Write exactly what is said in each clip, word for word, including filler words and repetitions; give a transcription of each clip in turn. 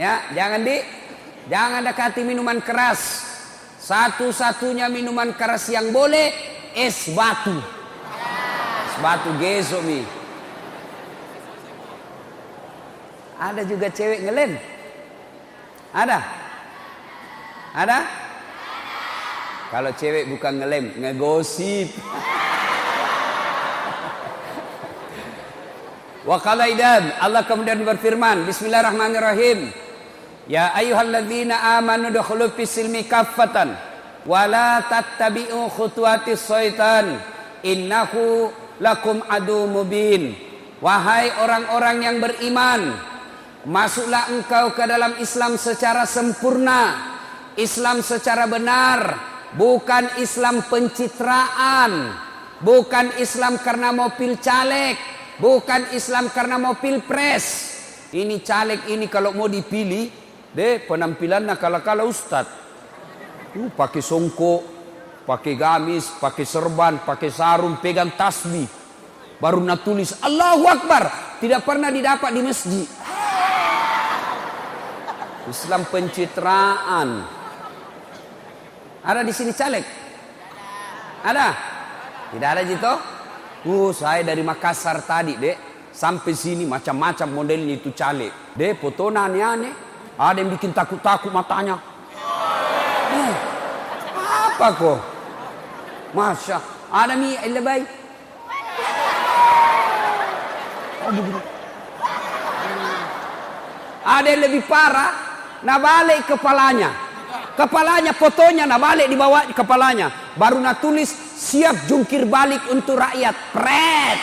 Ya, jangan di jangan dekati minuman keras. Satu-satunya minuman keras yang boleh es batu. Es batu gesok mi. Ada juga cewek ngelem. Ada? Ada? Kalau cewek bukan ngelem, ngegosip. Wa qala idan, Allah kemudian berfirman, bismillahirrahmanirrahim. Ya ayyuhalladzina amanu dukhulu fis-silmi kaffatan wa la tattabi'u khutuwatis syaitan innahu lakum adu mubin. Wahai orang-orang yang beriman, masuklah engkau ke dalam Islam secara sempurna, Islam secara benar, bukan Islam pencitraan, bukan Islam karena mau pil caleg, bukan Islam karena mau pilpres. Ini caleg ini kalau mau dipilih, deh penampilannya kala-kala ustad. Uh, pakai songkok, pakai gamis, pakai serban, pakai sarung, pegang tasbih. Baru nak tulis Allahu Akbar, tidak pernah didapat di masjid. Islam pencitraan. Ada di sini caleg? Ada? Tidak ada gitu? Uh, saya dari Makassar tadi, dek, sampai sini macam-macam modelnya itu caleg. Dek, foto aneh-aneh. Ada yang bikin takut-takut matanya. Eh, apa kok? Masya. Ada mi lebay. Oh, ada yang lebih parah, nabalik kepalanya. Kepalanya fotonya nabalik di bawah kepalanya. Baru nak tulis siap jungkir balik untuk rakyat. Pret.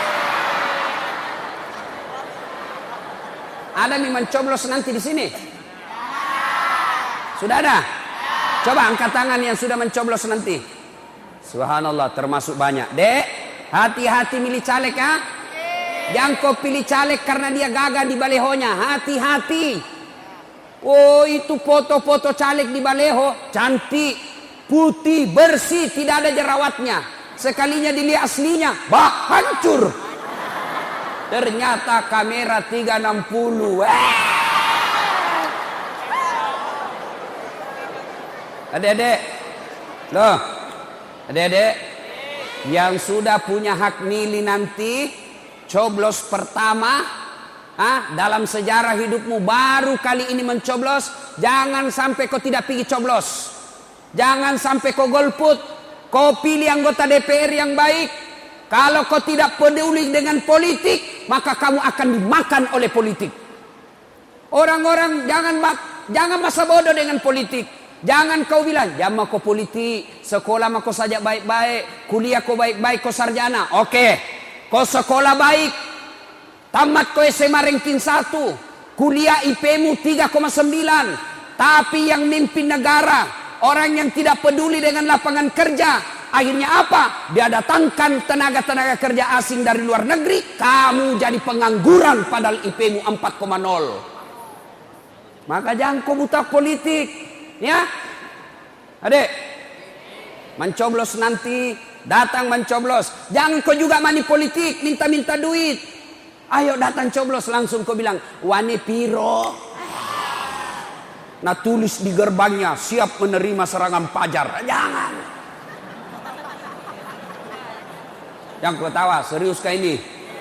Ada yang mencoblos nanti di sini? Sudah ada? Coba angkat tangan yang sudah mencoblos nanti. Subhanallah, termasuk banyak. Dek, hati-hati milih caleg ya. Jangan kau pilih caleg karena dia gagah di balehonya. Hati-hati. Oh, itu foto-foto caleg di baleho cantik, putih, bersih, tidak ada jerawatnya. Sekalinya dilihat aslinya, bah, hancur. Ternyata kamera tiga enam puluh. Adik-adik, loh, adik-adik, yang sudah punya hak milih nanti, coblos pertama, ah, dalam sejarah hidupmu baru kali ini mencoblos, jangan sampai kau tidak pergi coblos. Jangan sampai kau golput. Kau pilih anggota D P R yang baik. Kalau kau tidak peduli dengan politik, maka kamu akan dimakan oleh politik. Orang-orang jangan jangan masa bodoh dengan politik. Jangan kau bilang, jangan kau politik, sekolah mah kau saja baik-baik, kuliah kau baik-baik, kau sarjana. Oke, kau sekolah baik, tamat kau S M A ranking satu, kuliah I P mu tiga koma sembilan, tapi yang mimpin negara, orang yang tidak peduli dengan lapangan kerja, akhirnya apa? Dia datangkan tenaga-tenaga kerja asing dari luar negeri, kamu jadi pengangguran padahal I P mu empat koma nol. Maka jangan kau buta politik. Ya, adik, mencoblos nanti, datang mencoblos. Jangan kau juga money politik, minta-minta duit. Ayo datang coblos, langsung kau bilang, wani piro. Nah tulis di gerbangnya, siap menerima serangan pajar. Jangan. Jangan kau tawa, serius kah ini?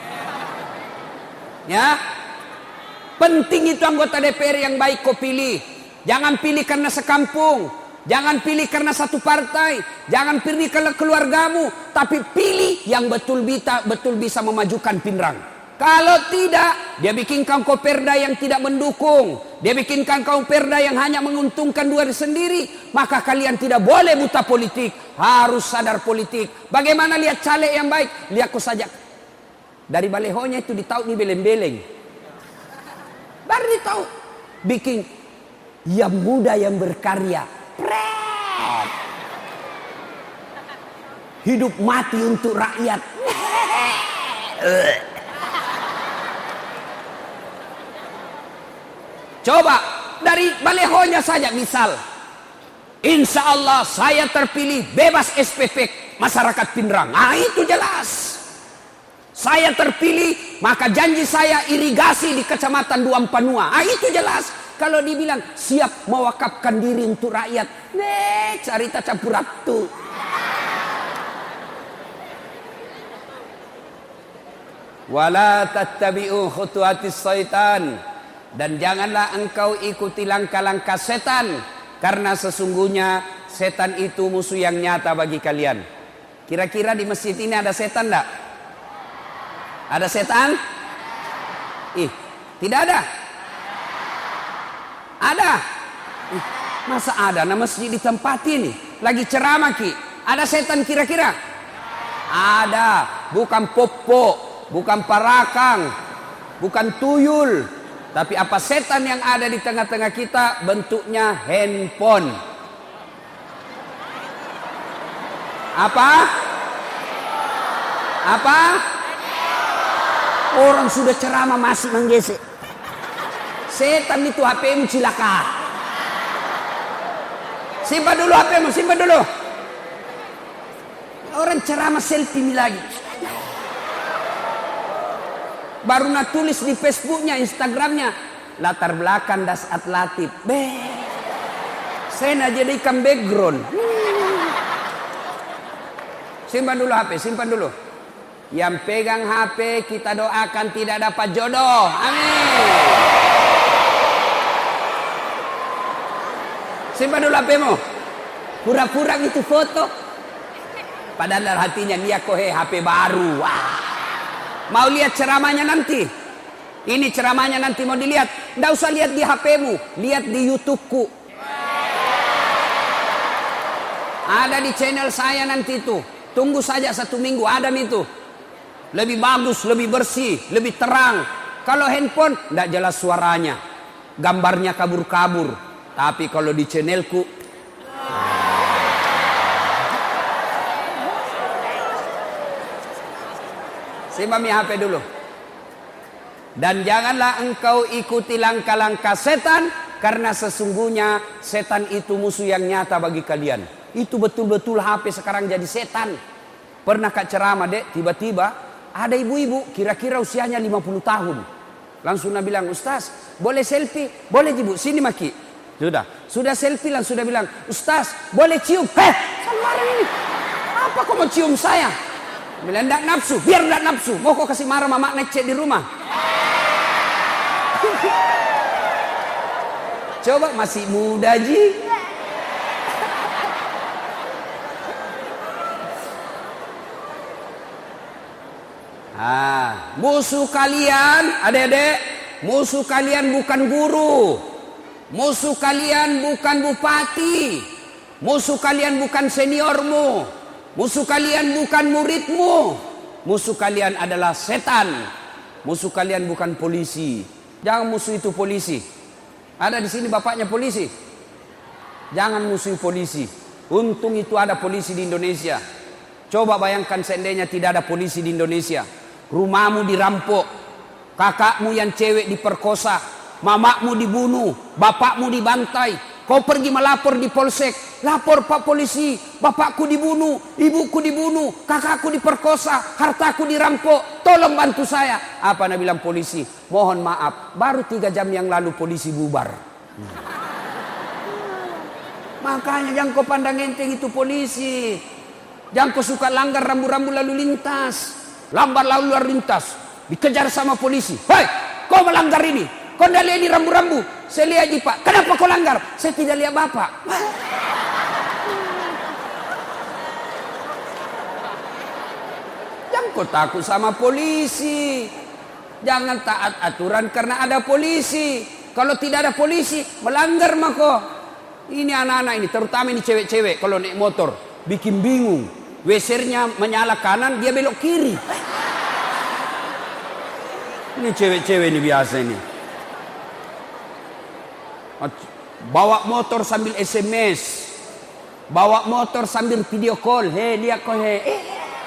Ya, penting itu anggota D P R yang baik kau pilih. Jangan pilih karena sekampung, jangan pilih karena satu partai, jangan pilih karena keluargamu, tapi pilih yang betul bisa betul bisa memajukan Pinrang. Kalau tidak, dia bikinkan kau perda yang tidak mendukung, dia bikinkan kau perda yang hanya menguntungkan diri sendiri, maka kalian tidak boleh buta politik, harus sadar politik. Bagaimana lihat caleg yang baik? Lihat kau saja dari balehonya itu ditahu nih beleng-beleng, baru ditahu bikin. Yang muda yang berkarya, pret. Hidup mati untuk rakyat. Coba dari balehonya saja misal, insya Allah saya terpilih bebas S P P masyarakat Pinrang. Nah itu jelas. Saya terpilih maka janji saya irigasi di kecamatan Duampanua. Nah itu jelas. Kalau dibilang siap mewakafkan diri untuk rakyat, nih cerita campur ratu. Wala tattabi'u khutuwatis syaitan, dan janganlah engkau ikuti langkah-langkah setan, karena sesungguhnya setan itu musuh yang nyata bagi kalian. Kira-kira di masjid ini ada setan enggak? Ada setan? Ih, tidak ada. Ada. Ih, masa ada? Nah, masjid di tempat ini lagi ceramah ki. Ada setan kira-kira? Ada. Bukan popo, bukan parakang, bukan tuyul, tapi apa setan yang ada di tengah-tengah kita bentuknya handphone. Apa? Apa? Orang sudah ceramah masih menggesek. Setan itu H P-mu cilaka. Simpan dulu H P-mu, simpan dulu. Orang ceramah selfie lagi. Baru nak tulis di Facebooknya, Instagramnya, latar belakang Dasat Latif. Be, saya nak jadikan background. Simpan dulu H P, simpan dulu. Yang pegang H P kita doakan tidak dapat jodoh. Amin. Simpan dulu H P-mu. Pura-pura gitu foto. Padahal hatinya dia kohe H P baru. Wah. Mau lihat ceramahnya nanti? Ini ceramahnya nanti mau dilihat. Nggak usah lihat di H P-mu, lihat di YouTube-ku. Ada di channel saya nanti itu. Tunggu saja satu minggu, ada itu. Lebih bagus, lebih bersih, lebih terang. Kalau handphone nggak jelas suaranya, gambarnya kabur-kabur. Tapi kalau di channelku, simpan mi H P dulu. Dan janganlah engkau ikuti langkah-langkah setan, karena sesungguhnya setan itu musuh yang nyata bagi kalian. Itu betul-betul H P sekarang jadi setan. Pernah kak ceramah dek, tiba-tiba ada ibu-ibu kira-kira usianya lima puluh tahun. Langsung dia bilang, Ustaz boleh selfie? Boleh ibu, sini maki. Sudah, sudah selfie langsung dia bilang, Ustaz boleh cium? Heh, sama ini. Apa kau mau cium saya? Bilang enggak nafsu, biar enggak nafsu. Mau kau kasih marah mama ngecek di rumah? Coba masih muda ji. Ah, musuh kalian, adik-adik, musuh kalian bukan guru, musuh kalian bukan bupati, musuh kalian bukan seniormu, musuh kalian bukan muridmu, musuh kalian adalah setan, musuh kalian bukan polisi. Jangan musuh itu polisi. Ada di sini bapaknya polisi. Jangan musuh polisi. Untung itu ada polisi di Indonesia. Coba bayangkan seandainya tidak ada polisi di Indonesia. Rumahmu dirampok, kakakmu yang cewek diperkosa, mamakmu dibunuh, bapakmu dibantai. Kau pergi melapor di polsek, lapor pak polisi, bapakku dibunuh, ibuku dibunuh, kakakku diperkosa, hartaku dirampok, tolong bantu saya. Apa nak bilang polisi? Mohon maaf, baru tiga jam yang lalu polisi bubar. Hmm. Makanya jangan kau pandang enteng itu polisi. Jangan kau suka langgar rambu-rambu lalu lintas. Lambat lalu lalu lintas, dikejar sama polisi. Hei, kau melanggar ini. Kau tidak lihat ini rambu-rambu. Saya lihat ji pak. Kenapa kau langgar? Saya tidak lihat bapak. Jangan kau takut sama polisi. Jangan taat aturan karena ada polisi. Kalau tidak ada polisi, melanggar mako. Ini anak-anak ini, terutama ini cewek-cewek kalau naik motor, bikin bingung. Wesernya menyala kanan, dia belok kiri. Ini cewek-cewek ini biasa ini. Bawa motor sambil S M S. Bawa motor sambil video call. Hei, lihat kau hei. Eh.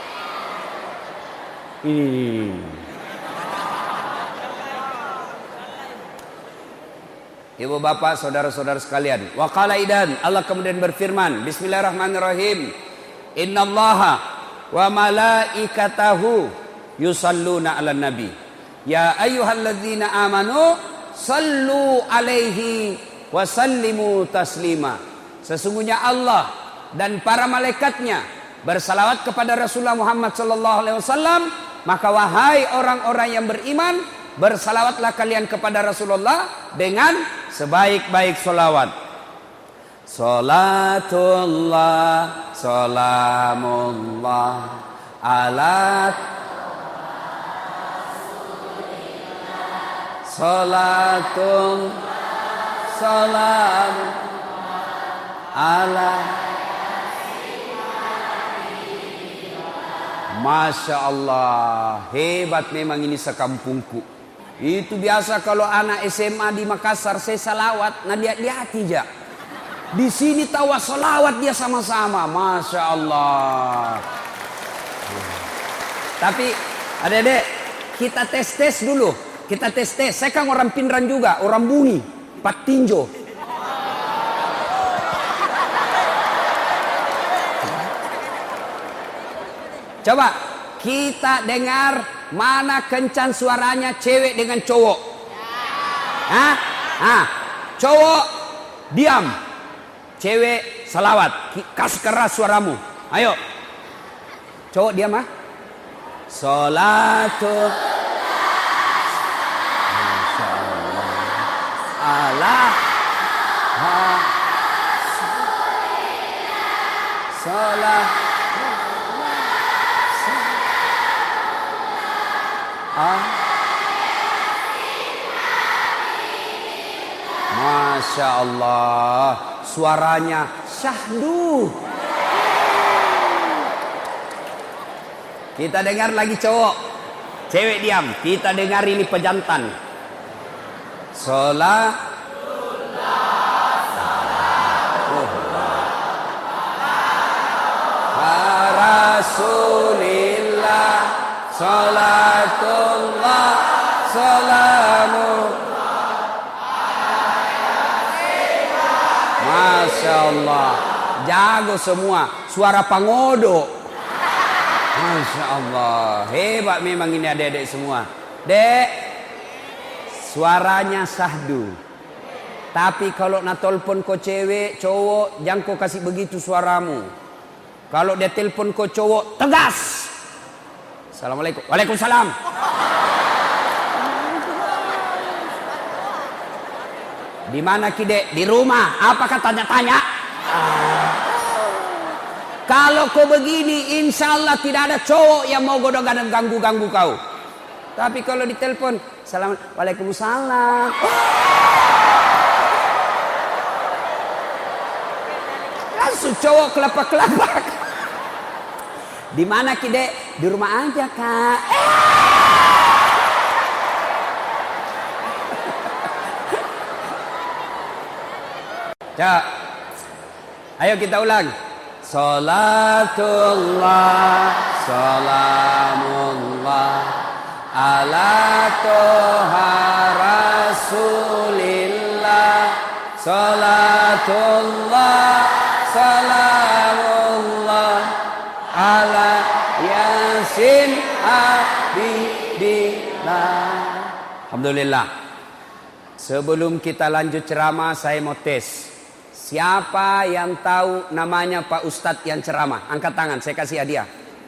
Ini. Ibu bapak, saudara-saudara sekalian. Wa qala idan, Allah kemudian berfirman, Bismillahirrahmanirrahim. Innallaha wa malaikatahu yusalluna 'alan nabi. Ya ayyuhalladzina amanu sallu alaihi wa sallimu taslima. Sesungguhnya Allah dan para malaikatnya bersalawat kepada Rasulullah Muhammad sallallahu alaihi wasallam, maka wahai orang-orang yang beriman, bersalawatlah kalian kepada Rasulullah dengan sebaik-baik salawat. Salatullah salamullah ala Salatun salam ala. Masya Allah, hebat memang ini sekampungku. Itu biasa kalau anak S M A di Makassar saya salawat, nah lihat-lihat aja. Di sini tawa salawat dia sama-sama, Masya Allah. Tapi adik-adik, kita tes-tes dulu. Kita tes-tes, saya kan orang Pindrang juga, orang Bungi, Patinjo. Coba kita dengar mana kencang suaranya cewek dengan cowok. Hah? Hah? Cowok diam, cewek salawat. Kasih keras suaramu. Ayo. Cowok diam ah. Salatu Allah ha salah ah Masya Allah, suaranya syahdu. Kita dengar lagi cowok, cewek diam. Kita dengar ini pejantan. Salat Rasulillah salatullah salamu. Masya Allah, jago semua, suara pangodo. Masya Allah, hebat memang ini adik-adik semua. Dek, suaranya sahdu. Tapi kalau nak telepon kau cewek, cowok, jangan kau kasih begitu suaramu. Kalau dia telepon kau cowok, tegas. Assalamualaikum. Waalaikumsalam. Di mana kide? Di rumah. Apakah tanya-tanya? Ah. Kalau kau begini, insya Allah tidak ada cowok yang mau godong-godong ganggu-ganggu kau. Tapi kalau ditelepon, Assalamualaikum. Waalaikumsalam. Langsung cowok kelapak-kelapak. Di mana kide? Di rumah aja kak. Cak, ayo kita ulang. Salatullah, salamullah ala toha rasulillah. Salatullah, salamullah ala yasin abidillah. Alhamdulillah. Sebelum kita lanjut ceramah, saya mau tes. Siapa yang tahu namanya Pak Ustadz yang ceramah? Angkat tangan, saya kasih hadiah.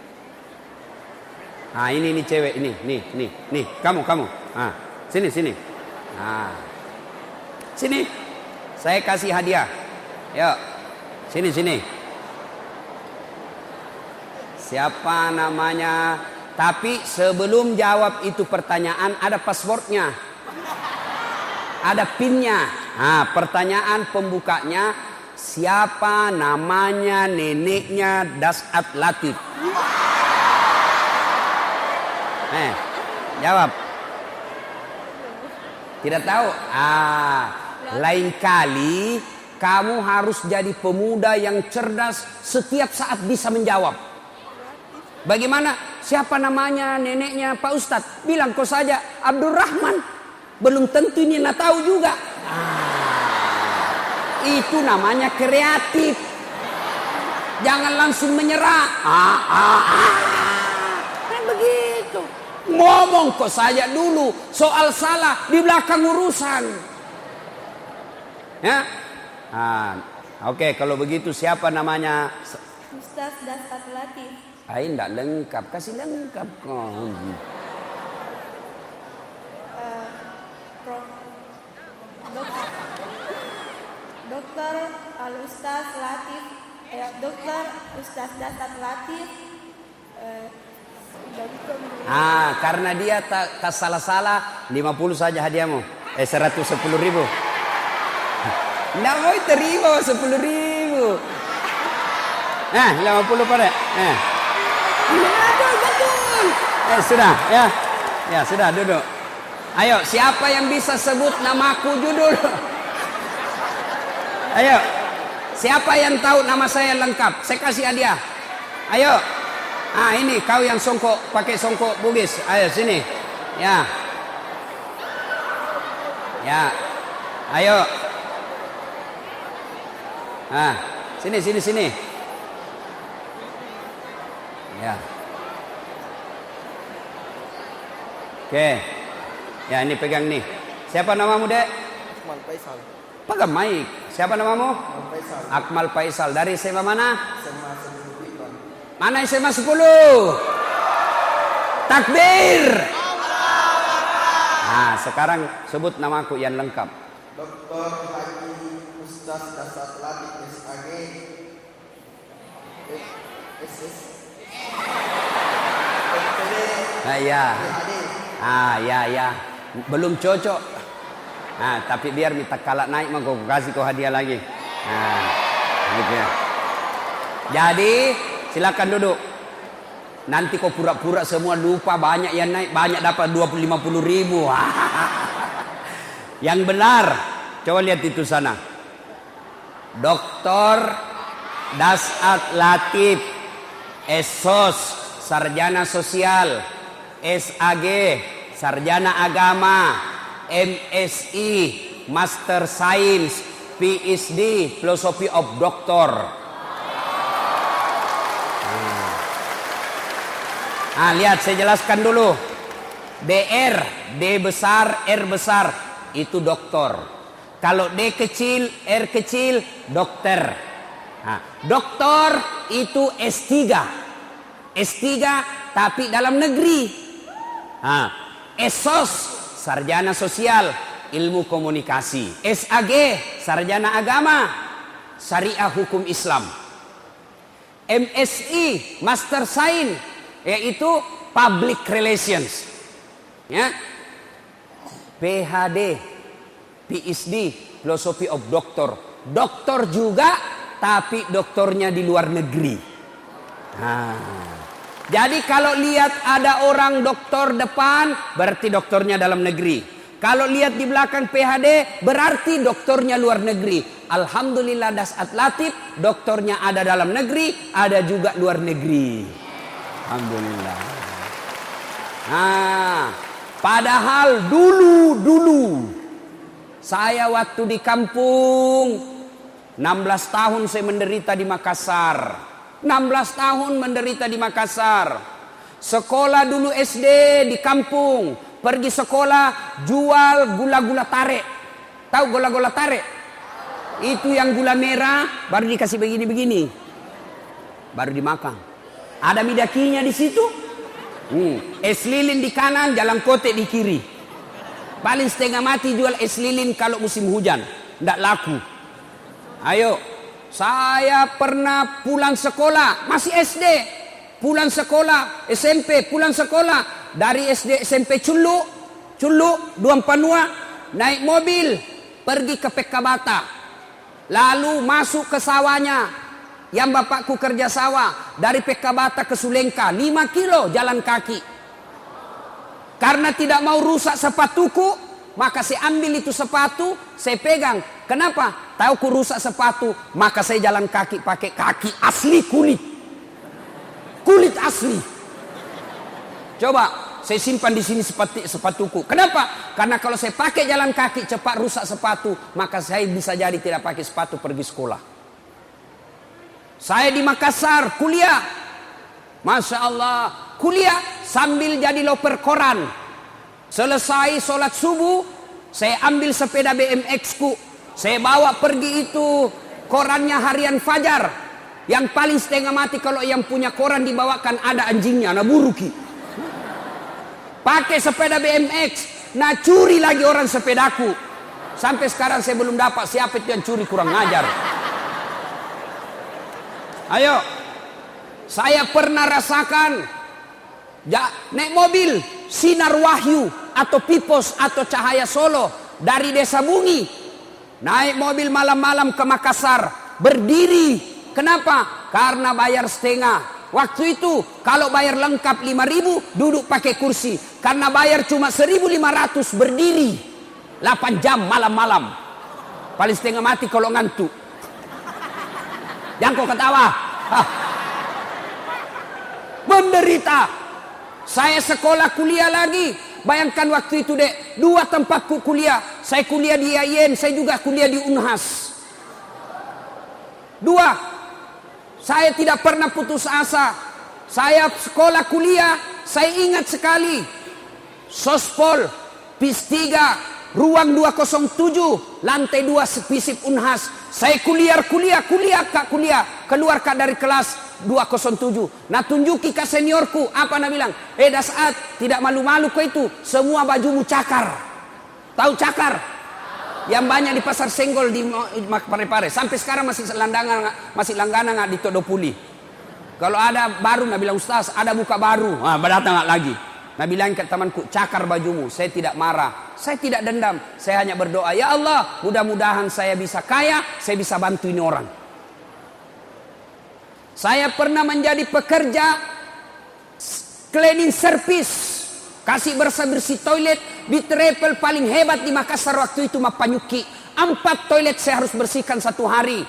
Nah ini nih cewek, ini, nih, nih, nih, kamu, kamu. Nah, sini, sini. Nah, sini. Saya kasih hadiah. Yuk, sini, sini. Siapa namanya? Tapi sebelum jawab itu pertanyaan, ada passwordnya. Ada pinnya. Nah, pertanyaan pembukanya, siapa namanya neneknya Dasat Latif? Eh, jawab. Tidak tahu? Ah, lain kali kamu harus jadi pemuda yang cerdas, setiap saat bisa menjawab. Bagaimana? Siapa namanya neneknya Pak Ustadz? Bilang kau saja Abdurrahman. Belum tentu ini nak tahu juga. Ah, itu namanya kreatif. Jangan langsung menyerah. Ah, ah, ah. Kan begitu. Ngomong kok saja dulu. Soal salah di belakang urusan. Ya. Nah, oke, okay, kalau begitu siapa namanya? Ustaz Dasat Latif. Ah, enggak lengkap, kasih lengkap kok. Uh, Prof. Dokter, Dokter Al Ustaz Latif, eh, Dokter Ustaz Dasat Latif. Uh, Ah, karena dia tak, tak salah-salah, lima puluh saja hadiahmu. Eh, seratus sepuluh ribu. Nggak mau terima sepuluh ribu. Nah, lima puluh pada. Eh. Betul, betul. Eh, sudah, ya. Ya, sudah, duduk. Ayo, siapa yang bisa sebut namaku judul? Ayo. Siapa yang tahu nama saya lengkap? Saya kasih hadiah. Ayo. Ah, ini kau yang songkok, pakai songkok Bugis. Ayo sini. Ya. Ya. Ayo. Ah, sini sini sini. Ya. Oke. Ya, ini pegang nih. Siapa namamu, Dek? Akmal Faisal. Pegang mic. Siapa namamu? Akmal Faisal. Akmal Faisal. Dari S M A mana? S M A sepuluh Pikon. Mana S M A sepuluh? Takbir. Nah, sekarang sebut namaku yang lengkap. Doktor Haji Ustaz Dasat Latif S A G. S S. Nah, ya. Ah, ya, ya. Belum cocok. Nah, tapi biar minta kalak naik mah gue kasih kau hadiah lagi. Nah, gitu ya. Jadi, silakan duduk. Nanti kau pura-pura semua lupa, banyak yang naik, banyak dapat dua puluh lima puluh ribu. Yang benar, coba lihat itu sana. Doktor Dasat Latif, S O S, Sarjana Sosial, S A G, Sarjana Agama, M S I, Master Science, P H D, Philosophy of Doctor. Nah, lihat saya jelaskan dulu. D R, D besar, R besar, itu doktor. Kalau D kecil, R kecil, dokter. Nah, doktor itu S tiga. S tiga tapi dalam negeri. Nah, S O S, Sarjana Sosial, Ilmu Komunikasi. S A G, Sarjana Agama, Syariah Hukum Islam. M S I, Master Science, yaitu Public Relations. Ya. P H D, P H D, Philosophy of Doctor. Doktor juga, tapi doktornya di luar negeri. Nah. Jadi kalau lihat ada orang doktor depan, berarti doktornya dalam negeri. Kalau lihat di belakang P H D, berarti doktornya luar negeri. Alhamdulillah Dasat Latif, doktornya ada dalam negeri, ada juga luar negeri. Alhamdulillah. Nah, padahal dulu-dulu saya waktu di kampung, enam belas tahun saya menderita di Makassar. enam belas tahun menderita di Makassar. Sekolah dulu S D di kampung. Pergi sekolah jual gula-gula tarik. Tahu gula-gula tarik? Itu yang gula merah baru dikasih begini-begini. Baru dimakan. Ada midakinya di situ. Hmm. Es lilin di kanan, jalan kotek di kiri. Paling setengah mati jual es lilin kalau musim hujan. Nggak laku. Ayo. Saya pernah pulang sekolah, masih S D, pulang sekolah, S M P, pulang sekolah, dari S D, S M P Culu, Culu, Duam Panua, naik mobil, pergi ke Pekabata, lalu masuk ke sawahnya, yang bapakku kerja sawah, dari Pekabata ke Sulengka, lima kilo jalan kaki. Karena tidak mau rusak sepatuku, maka saya ambil itu sepatu, saya pegang. Kenapa? Tahu ku rusak sepatu, maka saya jalan kaki pakai kaki asli kulit. Kulit asli. Coba saya simpan di sini sepatu, sepatuku. Kenapa? Karena kalau saya pakai jalan kaki cepat rusak sepatu, maka saya bisa jadi tidak pakai sepatu pergi sekolah. Saya di Makassar kuliah. Masya Allah. Kuliah sambil jadi loper koran. Selesai sholat subuh, saya ambil sepeda B M X ku. Saya bawa pergi itu korannya harian Fajar. Yang paling setengah mati kalau yang punya koran dibawakan ada anjingnya, nah buruki. Pakai sepeda B M X, nah curi lagi orang sepedaku. Sampai sekarang saya belum dapat siapa itu yang curi, kurang ngajar. Ayo, saya pernah rasakan ya, naik mobil Sinar Wahyu atau Pipos atau Cahaya Solo dari Desa Bungi, naik mobil malam-malam ke Makassar, berdiri. Kenapa? Karena bayar setengah. Waktu itu kalau bayar lengkap lima ribu, duduk pakai kursi. Karena bayar cuma seribu lima ratus, berdiri delapan jam malam-malam. Paling setengah mati kalau ngantuk. Jangan kau ketawa. Hah. Menderita. Saya sekolah kuliah lagi. Bayangkan waktu itu dek, dua tempatku kuliah. Saya kuliah di I A I N, saya juga kuliah di Unhas. Dua. Saya tidak pernah putus asa. Saya sekolah kuliah, saya ingat sekali. Sospol, Pis tiga, ruang dua nol tujuh, lantai dua Spisip Unhas. Saya kuliah, kuliah, kuliah, kak kuliah. Keluar kak dari kelas dua nol tujuh. Nah tunjuki ke seniorku. Apa nak bilang? Eh Dasat, tidak malu-malu kau itu. Semua bajumu cakar. Tahu cakar? Yang banyak di pasar Senggol di Parepare. Sampai sekarang masih langganan, masih langganan di Todopuli. Kalau ada baru, nak bilang Ustaz, ada buka baru. Ah, datang lagi. Nak bilang ke temanku, cakar bajumu. Saya tidak marah. Saya tidak dendam. Saya hanya berdoa, ya Allah, mudah-mudahan saya bisa kaya, saya bisa bantu ini orang. Saya pernah menjadi pekerja cleaning service, kasih bersih-bersih toilet di travel paling hebat di Makassar waktu itu, Mapanyuki. Empat toilet saya harus bersihkan satu hari.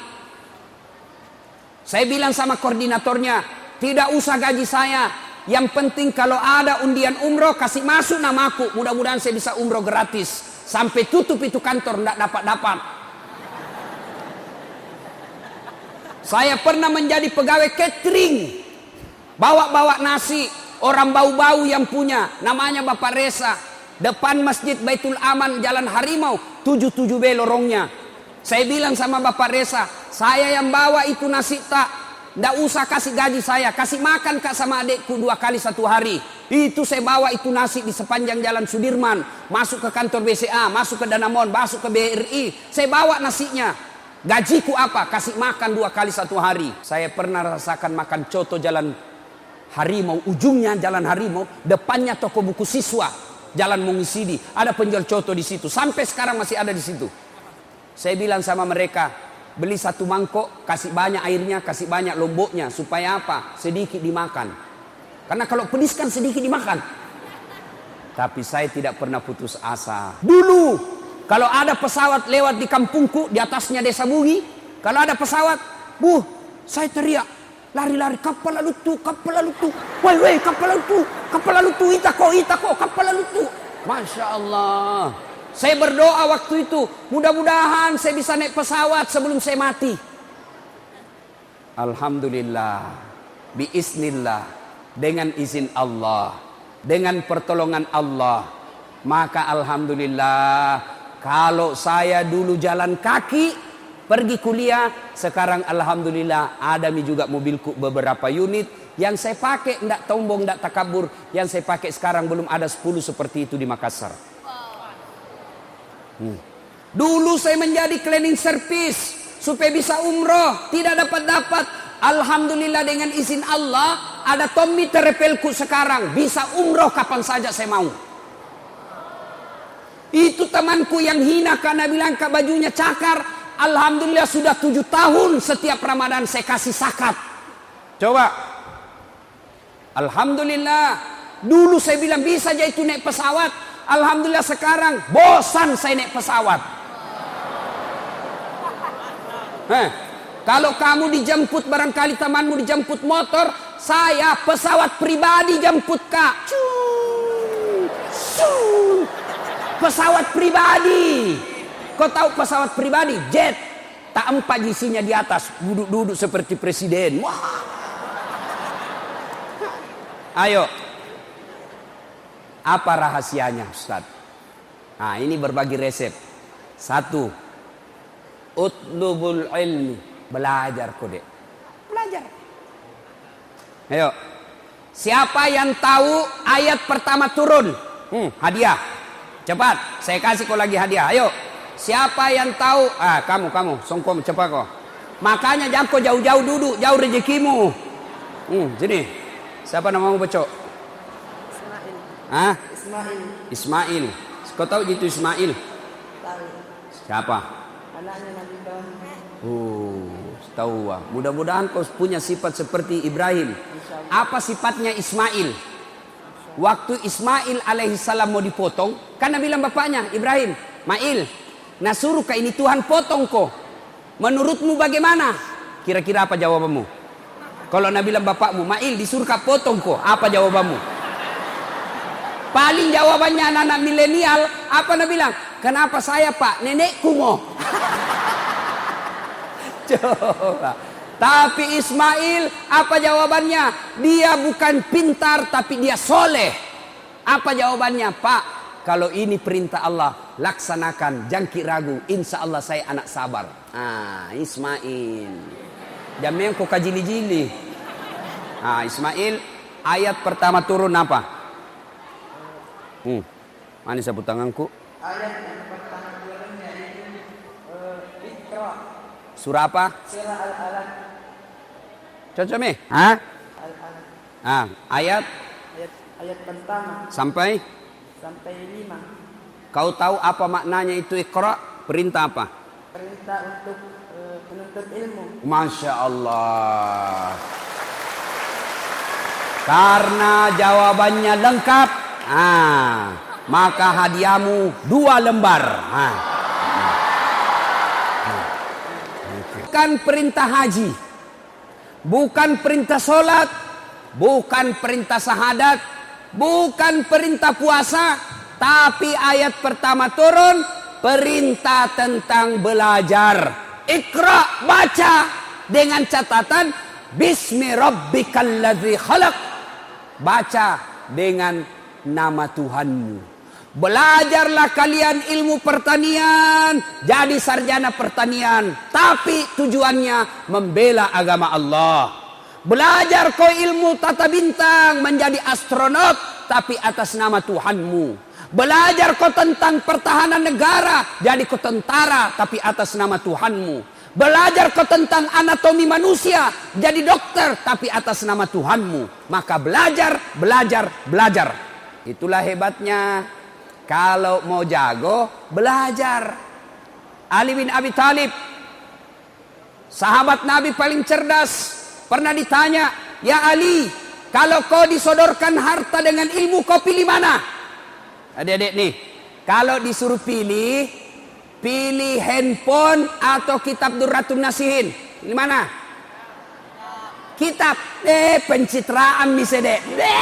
Saya bilang sama koordinatornya, tidak usah gaji saya. Yang penting kalau ada undian umroh, kasih masuk namaku. Mudah-mudahan saya bisa umroh gratis. Sampai tutup itu kantor, tidak dapat-dapat. Saya pernah menjadi pegawai catering. Bawa-bawa nasi. Orang bau-bau yang punya. Namanya Bapak Reza. Depan Masjid Baitul Aman, Jalan Harimau. tujuh tujuh B lorongnya. Saya bilang sama Bapak Reza, saya yang bawa itu nasi tak. Tidak usah kasih gaji saya. Kasih makan kak sama adekku dua kali satu hari. Itu saya bawa itu nasi di sepanjang Jalan Sudirman. Masuk ke kantor B C A. Masuk ke Danamon. Masuk ke B R I. Saya bawa nasinya. Gajiku apa? Kasih makan dua kali satu hari. Saya pernah rasakan makan coto Jalan Harimau. Ujungnya Jalan Harimau. Depannya toko buku siswa. Jalan Mongisidi. Ada penjual coto di situ. Sampai sekarang masih ada di situ. Saya bilang sama mereka, beli satu mangkok, kasih banyak airnya, kasih banyak lomboknya. Supaya apa? Sedikit dimakan. Karena kalau pedis kan sedikit dimakan. Tapi saya tidak pernah putus asa. Dulu, kalau ada pesawat lewat di kampungku, di atasnya Desa Bungi. Kalau ada pesawat, buh, saya teriak. Lari-lari, kapal lalu tu, kapal lalu tu. Woi, woi, kapal lalu tu, kapal lalu tu, itako, itako, kapal lalu tu. Masya Allah. Saya berdoa waktu itu, mudah-mudahan saya bisa naik pesawat sebelum saya mati. Alhamdulillah, biiznillah, dengan izin Allah, dengan pertolongan Allah. Maka alhamdulillah, kalau saya dulu jalan kaki, pergi kuliah, sekarang alhamdulillah ada juga mobilku beberapa unit. Yang saya pakai, tidak tombong, tidak takabur. Yang saya pakai sekarang belum ada sepuluh seperti itu di Makassar. Hmm. Dulu saya menjadi cleaning service supaya bisa umroh, tidak dapat-dapat. Alhamdulillah dengan izin Allah ada Tommy terepelku sekarang bisa umroh kapan saja saya mau. Itu temanku yang hina karena bilang ke bajunya cakar. Alhamdulillah sudah tujuh tahun setiap Ramadan saya kasih zakat. Coba. Alhamdulillah. Dulu saya bilang bisa aja itu naik pesawat. Alhamdulillah sekarang bosan saya naik pesawat. Eh, kalau kamu dijemput barangkali temanmu dijemput motor, saya pesawat pribadi jemput kak. Cuu, cuu. Pesawat pribadi. Kau tahu pesawat pribadi? Jet. Tak empat isinya di atas. Duduk-duduk seperti presiden. Wah. Ayo. Apa rahasianya, Ustaz? Nah, ini berbagi resep. Satu, utlubul ilmi, belajar kode. Belajar. Ayo. Siapa yang tahu ayat pertama turun? Hmm, hadiah. Cepat, saya kasih kau lagi hadiah. Ayo. Siapa yang tahu? Ah, kamu, kamu, songkom cepat kau. Makanya jangan kau jauh-jauh duduk, jauh rezekimu. Hmm, sini. Siapa namamu, Becok? Ismail. Ah? Ismail. Ismail. Kau tahu gitu Ismail? Tahu. Siapa? Anaknya Nabi Ibrahim. Oh, tahu. Ah. Mudah-mudahan kau punya sifat seperti Ibrahim. Apa sifatnya Ismail? Waktu Ismail alaihissalam mau dipotong, kan Nabi bilang bapaknya Ibrahim, Mail, nah suruh ke ini Tuhan potong kau. Menurutmu bagaimana? Kira-kira apa jawabanmu? Kalau Nabi bilang bapakmu, Mail disuruh ke potong kau, apa jawabanmu? Paling jawabannya anak-anak milenial, apa Nabi bilang? Kenapa saya pak? Nenekku mau. Coba. Tapi Ismail, apa jawabannya? Dia bukan pintar, tapi dia soleh. Apa jawabannya? Pak, kalau ini perintah Allah, laksanakan. Jangan ragu, insya Allah saya anak sabar. Ah, Ismail. Jangan kau kajili-jili. Ah, Ismail, ayat pertama turun apa? Hmm, mana sapu tanganku? Ayat yang pertama turunnya itu uh, Iqra. Surah apa? Surah Al-Alaq. Cocok mi? Hah? Al-Alaq. Ah, ayat Ayat ayat pertama sampai sampai lima. kau tahu apa maknanya itu Iqra? Perintah apa? Perintah untuk uh, menuntut ilmu. Masya Allah. Karena jawabannya lengkap, ah, maka hadiahmu dua lembar. Ah. Bukan perintah haji, bukan perintah sholat, bukan perintah syahadat, bukan perintah puasa, tapi ayat pertama turun perintah tentang belajar. Iqra, baca dengan catatan Bismi rabbikal ladzi khalaq. Baca dengan nama Tuhanmu. Belajarlah kalian ilmu pertanian, jadi sarjana pertanian, tapi tujuannya membela agama Allah. Belajar kau ilmu tata bintang, menjadi astronot, tapi atas nama Tuhanmu. Belajar kau tentang pertahanan negara, jadi kau tentara, tapi atas nama Tuhanmu. Belajar kau tentang anatomi manusia, jadi dokter, tapi atas nama Tuhanmu. Maka belajar, belajar, belajar. Itulah hebatnya. Kalau mau jago, belajar. Ali bin Abi Thalib, sahabat Nabi paling cerdas, pernah ditanya, ya Ali, kalau kau disodorkan harta dengan ilmu, kau pilih mana? Adik-adik nih, kalau disuruh pilih, pilih handphone atau kitab Durratun Nasihin, pilih mana? Kitab, eh pencitraan misalnya.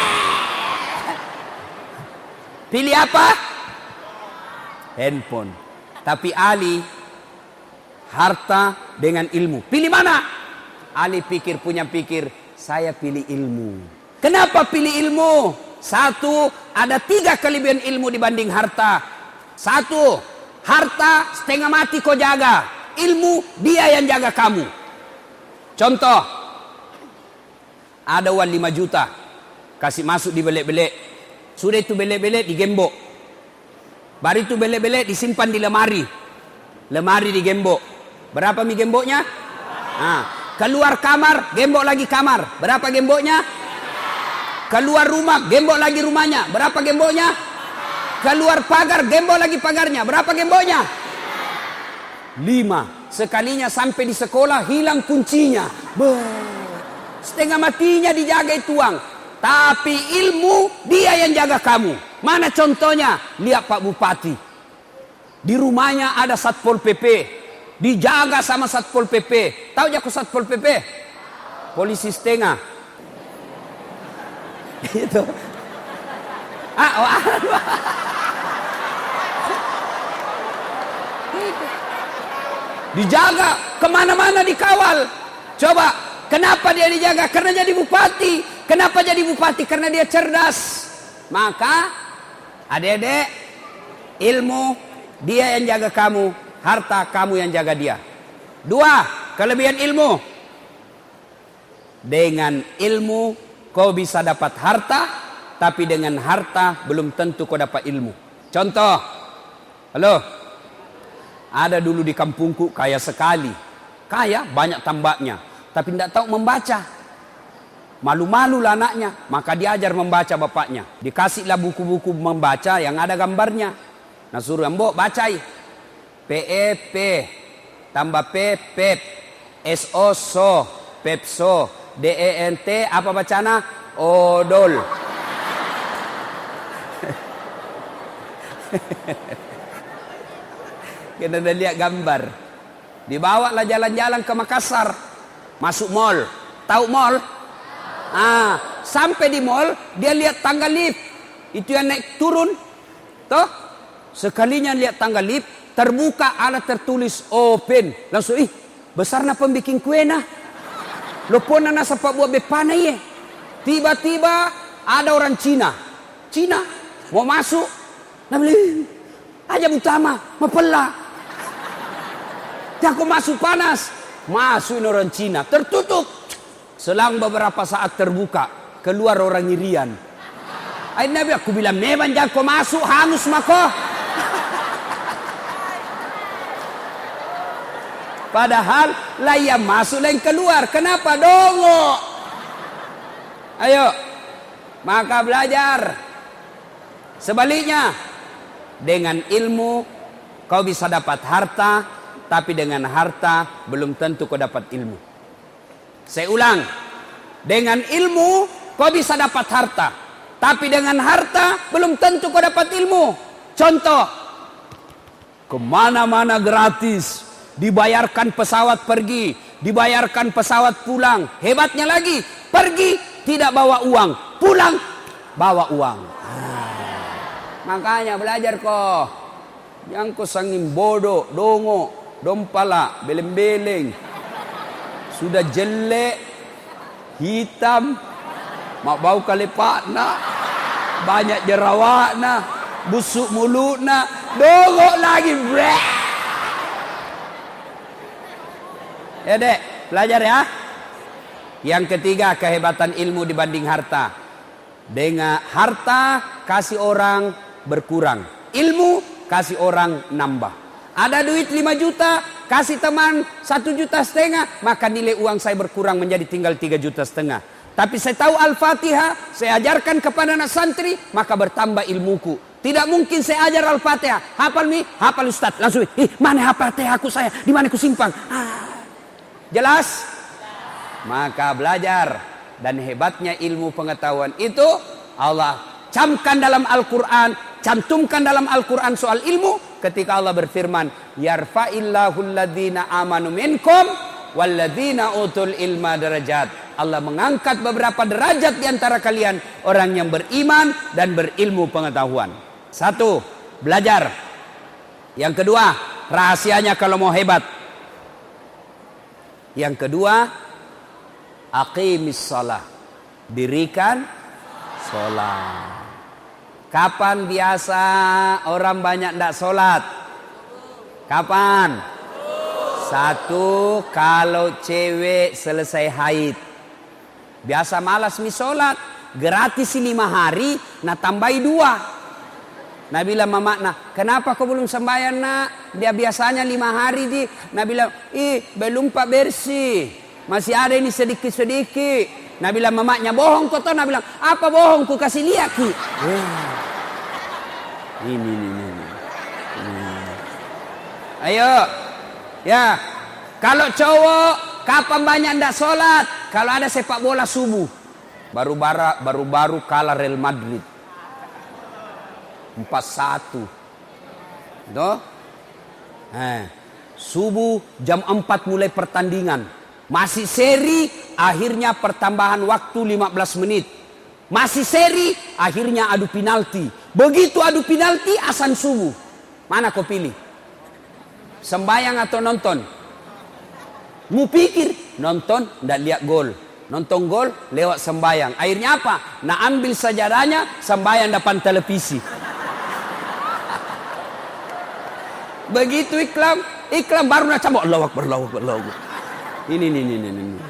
Pilih apa? Handphone. Tapi Ali harta dengan ilmu. Pilih mana? Ali pikir punya pikir, saya pilih ilmu. Kenapa pilih ilmu? Satu, ada tiga kelebihan ilmu dibanding harta. Satu, harta setengah mati kau jaga. Ilmu dia yang jaga kamu. Contoh, ada uang lima juta, kasih masuk di belek-belek. Sudah itu belek-belek digembok. Baru itu belek-belek disimpan di lemari. Lemari digembok. Berapa mi gemboknya? Nah, keluar kamar, gembok lagi kamar. Berapa gemboknya? Keluar rumah, gembok lagi rumahnya. Berapa gemboknya? Keluar pagar, gembok lagi pagarnya. Berapa gemboknya? Lima. Sekalinya sampai di sekolah, hilang kuncinya. Beuh. Setengah matinya dijaga itu uang. Tapi ilmu dia yang jaga kamu. Mana contohnya? Lihat Pak Bupati. Di rumahnya ada Satpol P P. Dijaga sama Satpol P P. Tahu jago Satpol P P? Polisi setengah. Itu. Ah, oh, ah. Dijaga, kemana-mana dikawal. Coba, kenapa dia dijaga? Karena jadi bupati. Kenapa jadi bupati? Karena dia cerdas. Maka adik-adik, ilmu dia yang jaga kamu, harta kamu yang jaga dia. Dua, kelebihan ilmu. Dengan ilmu kau bisa dapat harta, tapi dengan harta belum tentu kau dapat ilmu. Contoh, halo, ada dulu di kampungku kaya sekali, kaya banyak tambaknya, tapi tidak tahu membaca. Malu-malu lah anaknya, maka diajar membaca bapaknya. Dikasihlah buku-buku membaca yang ada gambarnya. Nah suruh mbok bacai. P E P tambah P pep, S O so, pepso, D E N T apa bacana? Odol. Kita udah lihat gambar. Dibawalah jalan-jalan ke Makassar, masuk mall. Tahu mall? Ah, sampai di mall dia lihat tangga lift. Itu yang naik turun. Toh? Sekalinya lihat tangga lift, terbuka ada tertulis open. Langsung ih, besarnya pembikin kue nah. Lopona na sepak buat bepana ye. Tiba-tiba ada orang Cina. Cina mau masuk. Nah beli aja utama, mapela. Aku masuk panas. Masuk orang Cina, tertutup. Selang beberapa saat terbuka, keluar orang Irian. Akhirnya aku bilang, "Meban jangan kau masuk, hangus mako." Padahal lah yang masuk yang keluar. Kenapa? Dongo. Ayo, maka belajar. Sebaliknya, dengan ilmu kau bisa dapat harta, tapi dengan harta belum tentu kau dapat ilmu. Saya ulang, dengan ilmu kau bisa dapat harta, tapi dengan harta belum tentu kau dapat ilmu. Contoh, kemana-mana gratis, dibayarkan pesawat pergi, dibayarkan pesawat pulang. Hebatnya lagi, pergi tidak bawa uang, pulang bawa uang. Ah. Makanya belajar kok, yang kau sangin bodoh, dongo, dompala, beleng-beleng. Sudah jelek, hitam, mak bau kalepak nak, banyak jerawat nak, busuk mulut nak, dongok lagi. Breh. Ya dek, belajar ya. Yang ketiga, kehebatan ilmu dibanding harta. Dengan harta kasih orang berkurang, ilmu kasih orang nambah. Ada duit lima juta, kasih teman satu juta setengah, maka nilai uang saya berkurang menjadi tinggal tiga juta setengah. Tapi saya tahu Al-Fatihah, saya ajarkan kepada anak santri, maka bertambah ilmuku. Tidak mungkin saya ajar Al-Fatihah, hafal mi, hafal Ustaz, langsung, ih mana Al-Fatihah aku saya, di mana aku simpang? Ah. Jelas? Maka belajar, dan hebatnya ilmu pengetahuan itu Allah camkan dalam Al-Quran, cantumkan dalam Al-Quran soal ilmu. Ketika Allah berfirman, yarfa'illahu alladhina amanu minkum walladhina utul ilma darajat. Allah mengangkat beberapa derajat di antara kalian, orang yang beriman dan berilmu pengetahuan. Satu, belajar. Yang kedua, rahasianya kalau mau hebat. Yang kedua, aqimis shalah. Dirikan sholat. Kapan biasa orang banyak tidak sholat? Kapan? Satu, kalau cewek selesai haid. Biasa malas mi sholat. Gratis lima hari, nah tambahi dua. Nah bilang mama, nah kenapa kau belum sembahyang nak? Dia biasanya lima hari di. Nah bilang, ih belum pak bersih. Masih ada ini sedikit-sedikit. Nah bilang mamanya, bohong kau toh. Nah bilang, apa bohong? Ku kasih lihat ki. Eh. Ini, ini, ini, ini. Ayo, ya. Kalau cowok, kapan banyak ndak sholat? Kalau ada sepak bola subuh, baru-baru baru-baru kalah Real Madrid, empat satu. Tuh, eh, subuh jam empat mulai pertandingan, masih seri, akhirnya pertambahan waktu lima belas menit. Masih seri, akhirnya adu penalti. Begitu adu penalti, azan subuh. Mana kau pilih? Sembayang atau nonton? Mu pikir nonton, ndak lihat gol. nonton gol lewat sembayang. Akhirnya apa? Nah ambil sajadahnya, sembayang depan televisi. Begitu iklan, iklan baru nak cabut. Allahu Akbar, Allahu Akbar, Allahu Akbar. Ini, ini, ini, ini, ini.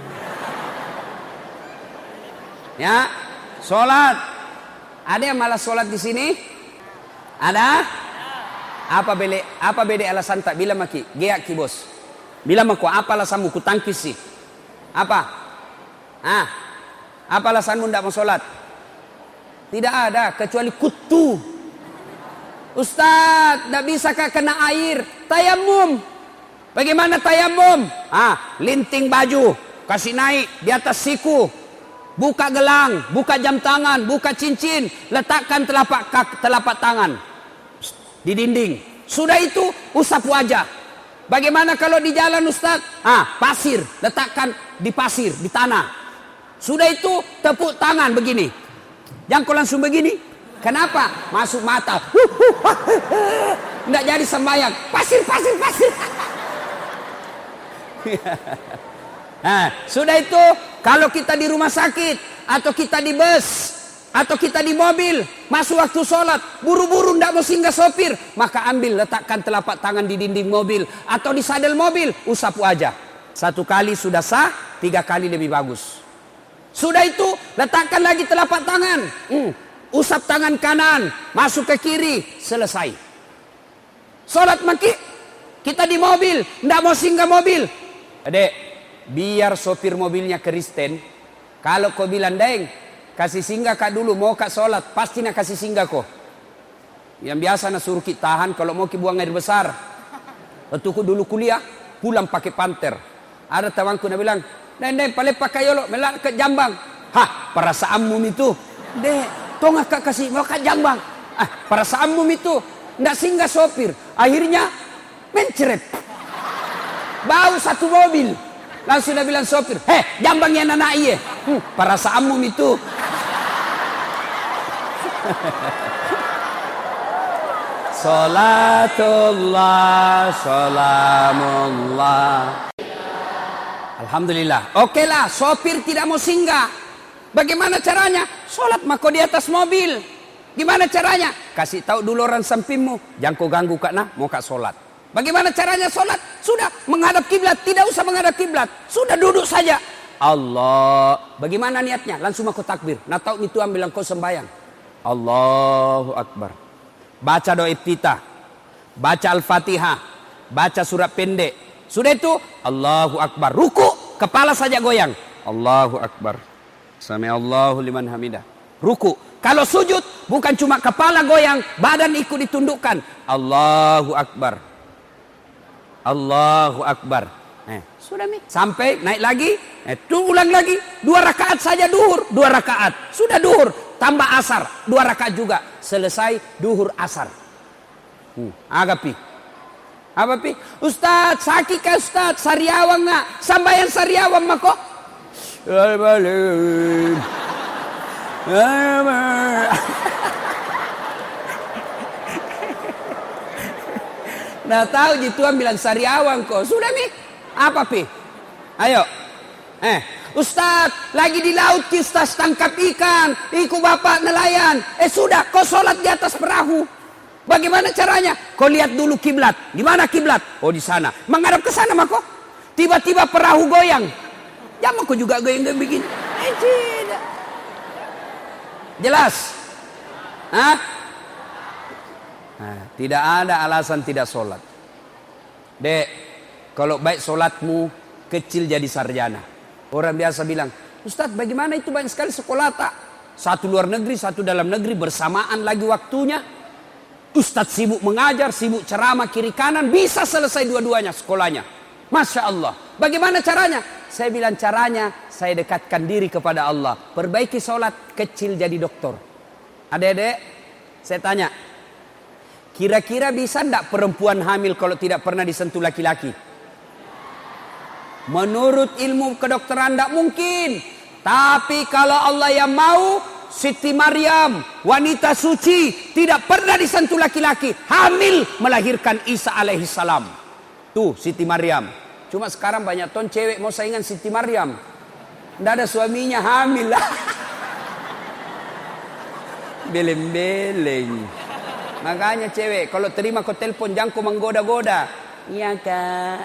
Ya, sholat. Ada yang malas sholat di sini? Ada? Apa bele? Apa beda alasan tak? Bila maki, geak ki bos. Bila maku apa alasanmu ku tangkis sih? Apa? Ah, apa alasanmu tidak mau sholat? Tidak ada kecuali kutu. Ustaz, tidak bisa kena air. Tayamum. Bagaimana tayamum? Ah, linting baju, kasih naik di atas siku, buka gelang, buka jam tangan, buka cincin, letakkan telapak kaki, telapak tangan di dinding. Sudah itu usap wajah. Bagaimana kalau di jalan Ustaz? Ah, pasir, letakkan di pasir, di tanah. Sudah itu tepuk tangan begini. Jangan kau langsung begini. Kenapa? Masuk mata. Tidak jadi sembahyang. Pasir, pasir, pasir. Nah, sudah itu kalau kita di rumah sakit atau kita di bus atau kita di mobil, masuk waktu sholat, buru-buru tidak mau singgah sopir, maka ambil letakkan telapak tangan di dinding mobil atau di sadel mobil, usap wajah. Satu kali sudah sah, tiga kali lebih bagus. Sudah itu letakkan lagi telapak tangan, hmm, usap tangan kanan, masuk ke kiri, selesai. Sholat maki, kita di mobil, tidak mau singgah mobil. Adek, biar sopir mobilnya Kristen, kalau kau bilang, Deng, kasih singgah kak dulu, mau kak sholat, pasti nak kasih singgah kau. Yang biasa nak suruh kita tahan, kalau mau kita buang air besar. Waktu ku dulu kuliah, pulang pakai panter. Ada tawanku nak bilang, Deng, Deng, paling pakai yolo, melak ke Jambang. Hah, perasaanmu itu. Dek, tongah kak kasih, mau ke Jambang. Ah, perasaanmu itu. Tidak singgah sopir. Akhirnya, menceret. Bau satu mobil. Langsung dia bilang sopir, heh, Jambang yang anak iya. Hmm, perasaanmu itu. Salatullah, salamullah. Alhamdulillah. Oke lah, sopir tidak mau singgah. Bagaimana caranya? Sholat mako di atas mobil. Gimana caranya? Kasih tahu dulu orang sampingmu, jangan kau ganggu kak nah, mau kak sholat. Bagaimana caranya sholat? Sudah menghadap kiblat, tidak usah menghadap kiblat. Sudah duduk saja. Allah. Bagaimana niatnya? Langsung aku takbir. Nah tahu itu ambil engkau sembahyang. Allahu Akbar. Baca doa iftitah. Baca Al-Fatihah. Baca surat pendek. Sudah itu Allahu Akbar. Ruku, kepala saja goyang. Allahu Akbar. Sami Allahu liman hamidah. Ruku. Kalau sujud bukan cuma kepala goyang, badan ikut ditundukkan. Allahu Akbar. Allahu Akbar. Eh, sudah mi. Sampai naik lagi, eh, tu ulang lagi. Dua rakaat saja duhur, dua rakaat. Sudah duhur, tambah asar, dua rakaat juga. Selesai duhur asar. Hmm, agapi. Apa pi? Ustaz, sakit kah Ustaz? Sariawang nggak? Sambayan sariawang mako? Balik. Nah tahu ji Tuhan bilang sariawang kok. Sudah mi? Apa pi? Ayo. Eh, Ustaz, lagi di laut Ustaz tangkap ikan. Iku bapak nelayan. Eh sudah, kau sholat di atas perahu. Bagaimana caranya? Kau lihat dulu kiblat. Di mana kiblat? Oh di sana. Menghadap ke sana mako. Tiba-tiba perahu goyang. Jangan kau juga goyang-goyang begini. Eh, tidak. Jelas? Hah? Nah, tidak ada alasan tidak sholat. Dek, kalau baik sholatmu kecil jadi sarjana. Orang biasa bilang, Ustaz bagaimana itu banyak sekali sekolah tak? Satu luar negeri, satu dalam negeri bersamaan lagi waktunya. Ustaz sibuk mengajar, sibuk ceramah kiri kanan, bisa selesai dua-duanya sekolahnya. Masya Allah. Bagaimana caranya? Saya bilang caranya, saya dekatkan diri kepada Allah. Perbaiki sholat, kecil jadi doktor. Adik-adik, saya tanya. Kira-kira bisa enggak perempuan hamil kalau tidak pernah disentuh laki-laki? Menurut ilmu kedokteran enggak mungkin. Tapi kalau Allah yang mau, Siti Maryam, wanita suci, tidak pernah disentuh laki-laki. Hamil melahirkan Isa alaihissalam. Tuh Siti Maryam. Cuma sekarang banyak ton cewek mau saingan Siti Maryam. Nggak ada suaminya, hamil lah. Beleng-beleng. Makanya cewek, kalau terima kau telepon jangan kau menggoda-goda. Iya kak.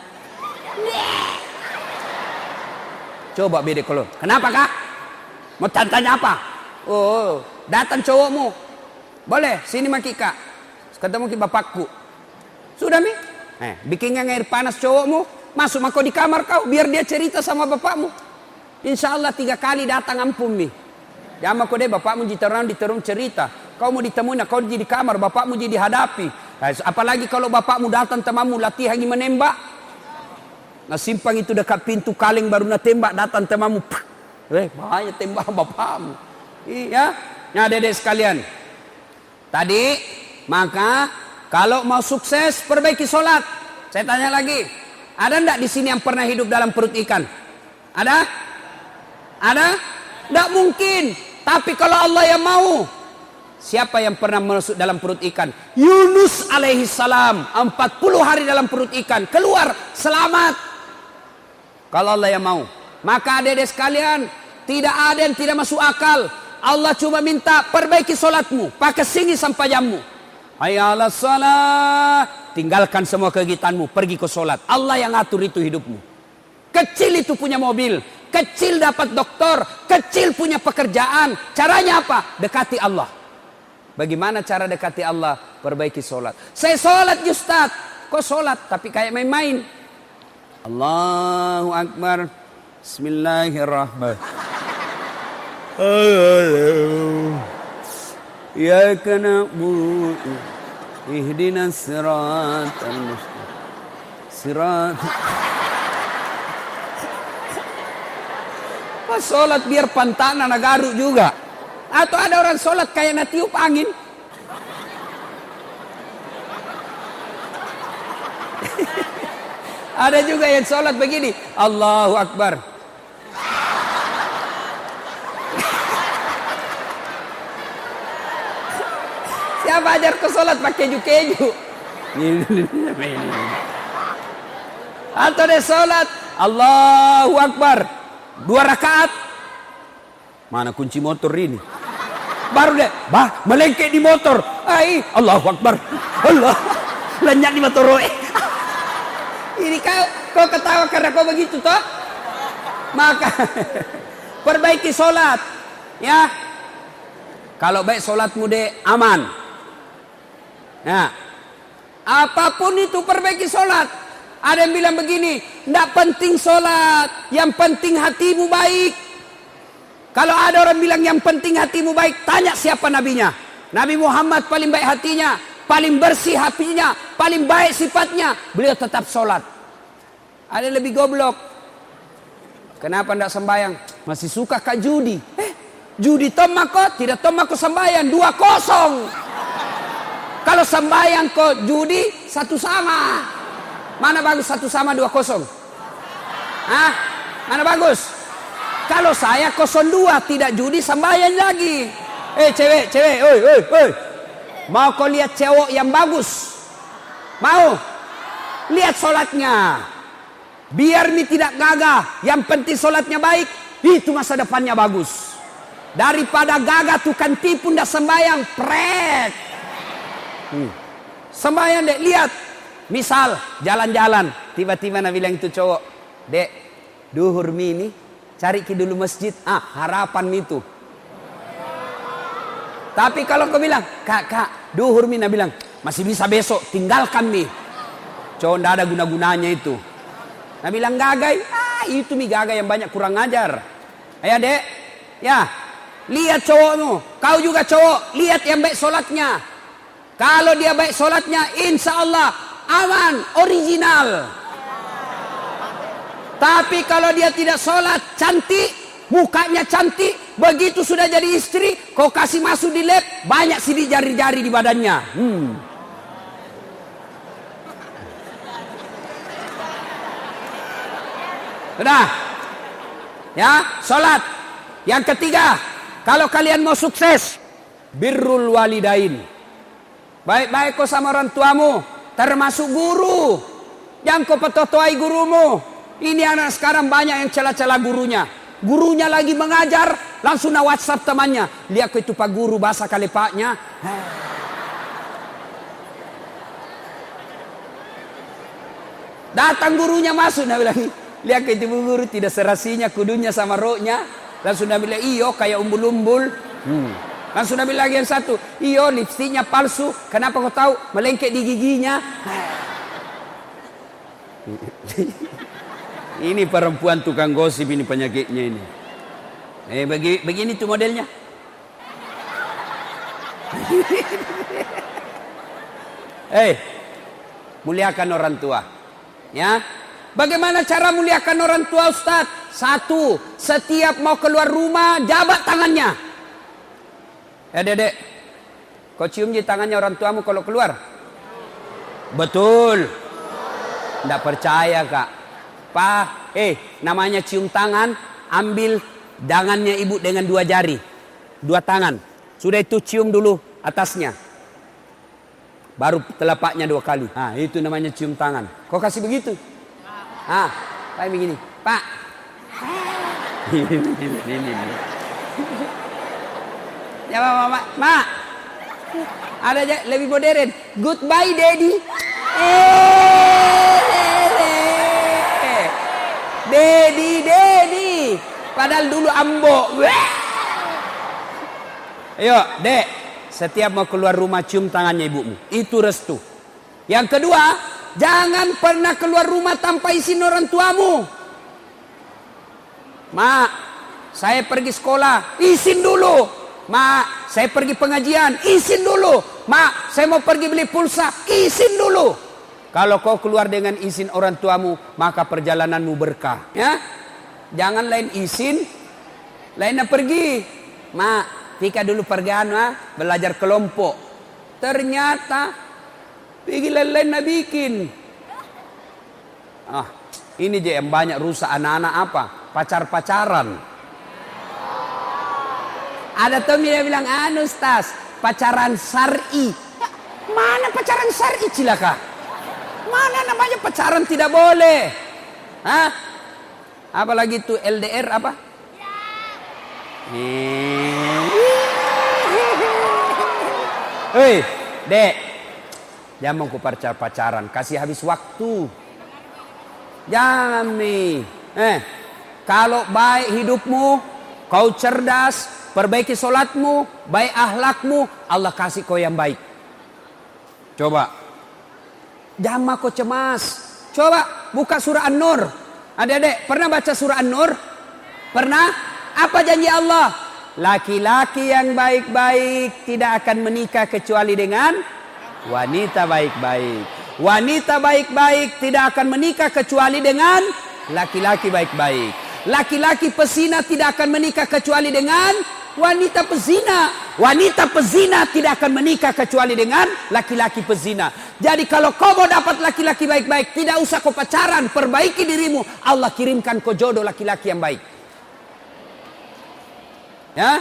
Coba beda kalau. Kenapa kak? Mau tanya apa? Oh, datang cowokmu. Boleh, sini maki kak. Ketemu ki bapakku. Sudah mi? Eh, bikinnya air panas cowokmu. Masuk mako di kamar kau, biar dia cerita sama bapakmu. Insya Allah tiga kali datang ampun mi. Jangan kau deh bapakmu diterang diterung cerita. Kau mau ditemuin, kau di kamar, bapakmu jadi hadapi. Apalagi kalau bapakmu datang temamu latihan menembak. Nah simpang itu dekat pintu kaleng baru nak tembak, datang temamu. Eh bahaya tembak bapakmu. Iya. Nah dedek sekalian. Tadi maka kalau mau sukses perbaiki sholat. Saya tanya lagi. Ada enggak di sini yang pernah hidup dalam perut ikan? Ada? Ada? Enggak mungkin. Tapi kalau Allah yang mau. Siapa yang pernah masuk dalam perut ikan? Yunus alaihi salam. empat puluh hari dalam perut ikan. Keluar selamat. Kalau Allah yang mau. Maka adik-adik sekalian. Tidak ada yang tidak masuk akal. Allah cuma minta perbaiki solatmu. Pakai singi sampai jammu. Hayya ala salat. Tinggalkan semua kegiatanmu. Pergi ke solat. Allah yang atur itu hidupmu. Kecil itu punya mobil. Kecil dapat doktor. Kecil punya pekerjaan. Caranya apa? Dekati Allah. Bagaimana cara dekati Allah? Perbaiki solat. Saya solat Ustaz. Kok solat? Tapi kayak main-main. Allahu Akbar. Bismillahirrahmanirrahim. Ya na'budu ihdinas siratal mustaqim. Sirat. Pas solat biar pantana nagaru juga. Atau ada orang sholat kayak natiup angin. Ada juga yang sholat begini. Allahu Akbar. Siapa ajar ke sholat pakai keju-keju? Atau dia sholat. Allahu Akbar. Dua rakaat. Mana kunci motor ini? Baru deh, bah, melengkek di motor. Ai, Allahu Akbar. Allah, lenyap di motor roe. Ini kau, kau ketawa karena kau begitu toh? Maka perbaiki solat, ya. Kalau baik solatmu deh aman. Nah, apapun itu perbaiki solat. Ada yang bilang begini, tidak penting solat, yang penting hatimu baik. Kalau ada orang bilang yang penting hatimu baik, tanya siapa nabinya. Nabi Muhammad paling baik hatinya, paling bersih hatinya, paling baik sifatnya. Beliau tetap sholat. Ada yang lebih goblok. Kenapa tidak sembahyang? Masih suka kak judi. Eh, judi tomako, tidak tomako sembahyang. Dua kosong. Kalau sembahyang kok judi, satu sama. Mana bagus satu sama dua kosong? Hah? Mana bagus? Kalau saya kosong dua, tidak judi sembahyang lagi. Eh cewek, cewek, oi, oi, oi. Mau kau lihat cewek yang bagus? Mau? Lihat solatnya. Biar mi tidak gagah. Yang penting solatnya baik. Itu masa depannya bagus. Daripada gagah tukang tipu ndak sembahyang, pret. Hmm. Sembahyang dek, lihat. Misal jalan-jalan, tiba-tiba Nabi bilang itu cowok, dek, duhur mi ini. Cari ke dulu masjid. Ah, harapan itu. Tapi kalau kau bilang, kak, kak, duhur mina bilang, masih bisa besok, tinggalkan mi. Cowok ndak ada guna-gunanya itu. Nah bilang gagai, ah itu mi gagai yang banyak kurang ajar. Ayo dek, ya, lihat cowokmu. Kau juga cowok, lihat yang baik solatnya. Kalau dia baik solatnya, insya Allah aman, original. Tapi kalau dia tidak sholat, cantik, mukanya cantik, begitu sudah jadi istri, kau kasih masuk di lab, banyak sidik jari-jari di badannya. Hmm. Sudah, ya, sholat. Yang ketiga, kalau kalian mau sukses, birrul walidain. Baik-baik kau sama orang tuamu, termasuk guru. Jangan kau petotoai gurumu. Ini anak sekarang banyak yang celah-celah gurunya. Gurunya lagi mengajar, langsung na WhatsApp temannya. Lihat ke itu Pak Guru bahasa kali paknya. Datang gurunya masuk, nah bilang, lihat ke itu guru tidak serasinya kudunya sama rohnya. Langsung na bilang, iyo kayak umbul-umbul. Hmm. Langsung na bilang yang satu, iyo lipstiknya palsu. Kenapa kau tahu? Melengket di giginya. Ini perempuan tukang gosip, ini penyakitnya ini. Eh bagi, begini tuh modelnya. Eh, muliakan orang tua. Ya. Bagaimana cara muliakan orang tua, Ustaz? Satu, setiap mau keluar rumah jabat tangannya. Ya Dedek, kau cium di tangannya orang tuamu kalau keluar? Betul. Tidak percaya Kak. Pak, eh namanya cium tangan, ambil tangannya ibu dengan dua jari. Dua tangan. Sudah itu cium dulu atasnya. Baru telapaknya dua kali. Nah, itu namanya cium tangan. Kau kasih begitu? Ah, kayak begini. Pak. Ini, ini, ini. Ya, Mama, Ma. Ada aja lebih modern. Goodbye, Daddy. Eh, Daddy, Daddy. Padahal dulu ambo. Ayo, Dek. Setiap mau keluar rumah cium tangannya ibumu. Itu restu. Yang kedua, jangan pernah keluar rumah tanpa izin orang tuamu. Mak, saya pergi sekolah, izin dulu. Mak, saya pergi pengajian, izin dulu. Mak, saya mau pergi beli pulsa, izin dulu. Kalau kau keluar dengan izin orang tuamu, maka perjalananmu berkah. Ya, jangan lain izin, lainnya pergi. Mak, Tika dulu pergi anu, belajar kelompok. Ternyata pergi lain-lain nak bikin. Ah, ini je yang banyak rusak anak-anak apa? Pacar-pacaran. Ada temen yang bilang, anu Ustaz, pacaran syar'i. Mana pacaran syar'i cilaka? Mana namanya pacaran tidak boleh? Hah? Apalagi itu L D R apa? Hei, Dek, jangan ku pacar-pacaran, kasih habis waktu. Jangan nih. Eh, kalau baik hidupmu, kau cerdas, perbaiki solatmu, baik akhlakmu, Allah kasih kau yang baik. Coba, jangan kau cemas. Coba buka surah An-Nur. Adik-adik, pernah baca surah An-Nur? Pernah? Apa janji Allah? Laki-laki yang baik-baik tidak akan menikah kecuali dengan wanita baik-baik. Wanita baik-baik tidak akan menikah kecuali dengan laki-laki baik-baik. Laki-laki pezina tidak akan menikah kecuali dengan wanita pezina. Wanita pezina tidak akan menikah kecuali dengan laki-laki pezina. Jadi kalau kau mau dapat laki-laki baik-baik, tidak usah kau pacaran, perbaiki dirimu. Allah kirimkan kau jodoh laki-laki yang baik. Ya,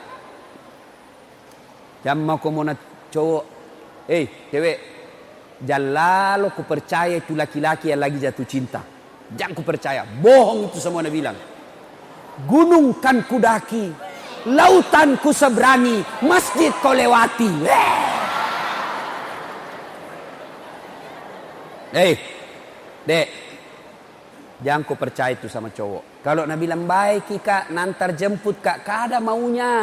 jangan mau kau mau cowok, eh cewek, jangan lalu ku percaya itu laki-laki yang lagi jatuh cinta. Jangan ku percaya, bohong itu semua Nabi bilang. Gunung kan ku daki, lautan ku seberangi, masjid kau lewati. Eh, Dek, jangan ku percaya itu sama cowok. Kalau Nabi bilang baik kak, nantar jemput kak, kada maunya.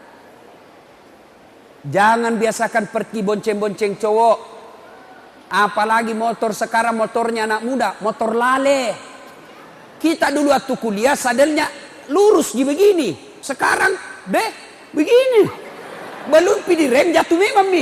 Jangan biasakan pergi bonceng-bonceng cowok. Apalagi motor sekarang motornya anak muda, motor lale. Kita dulu waktu kuliah sadelnya lurus di begini. Sekarang deh begini. Belum pilih rem jatuh memang nih.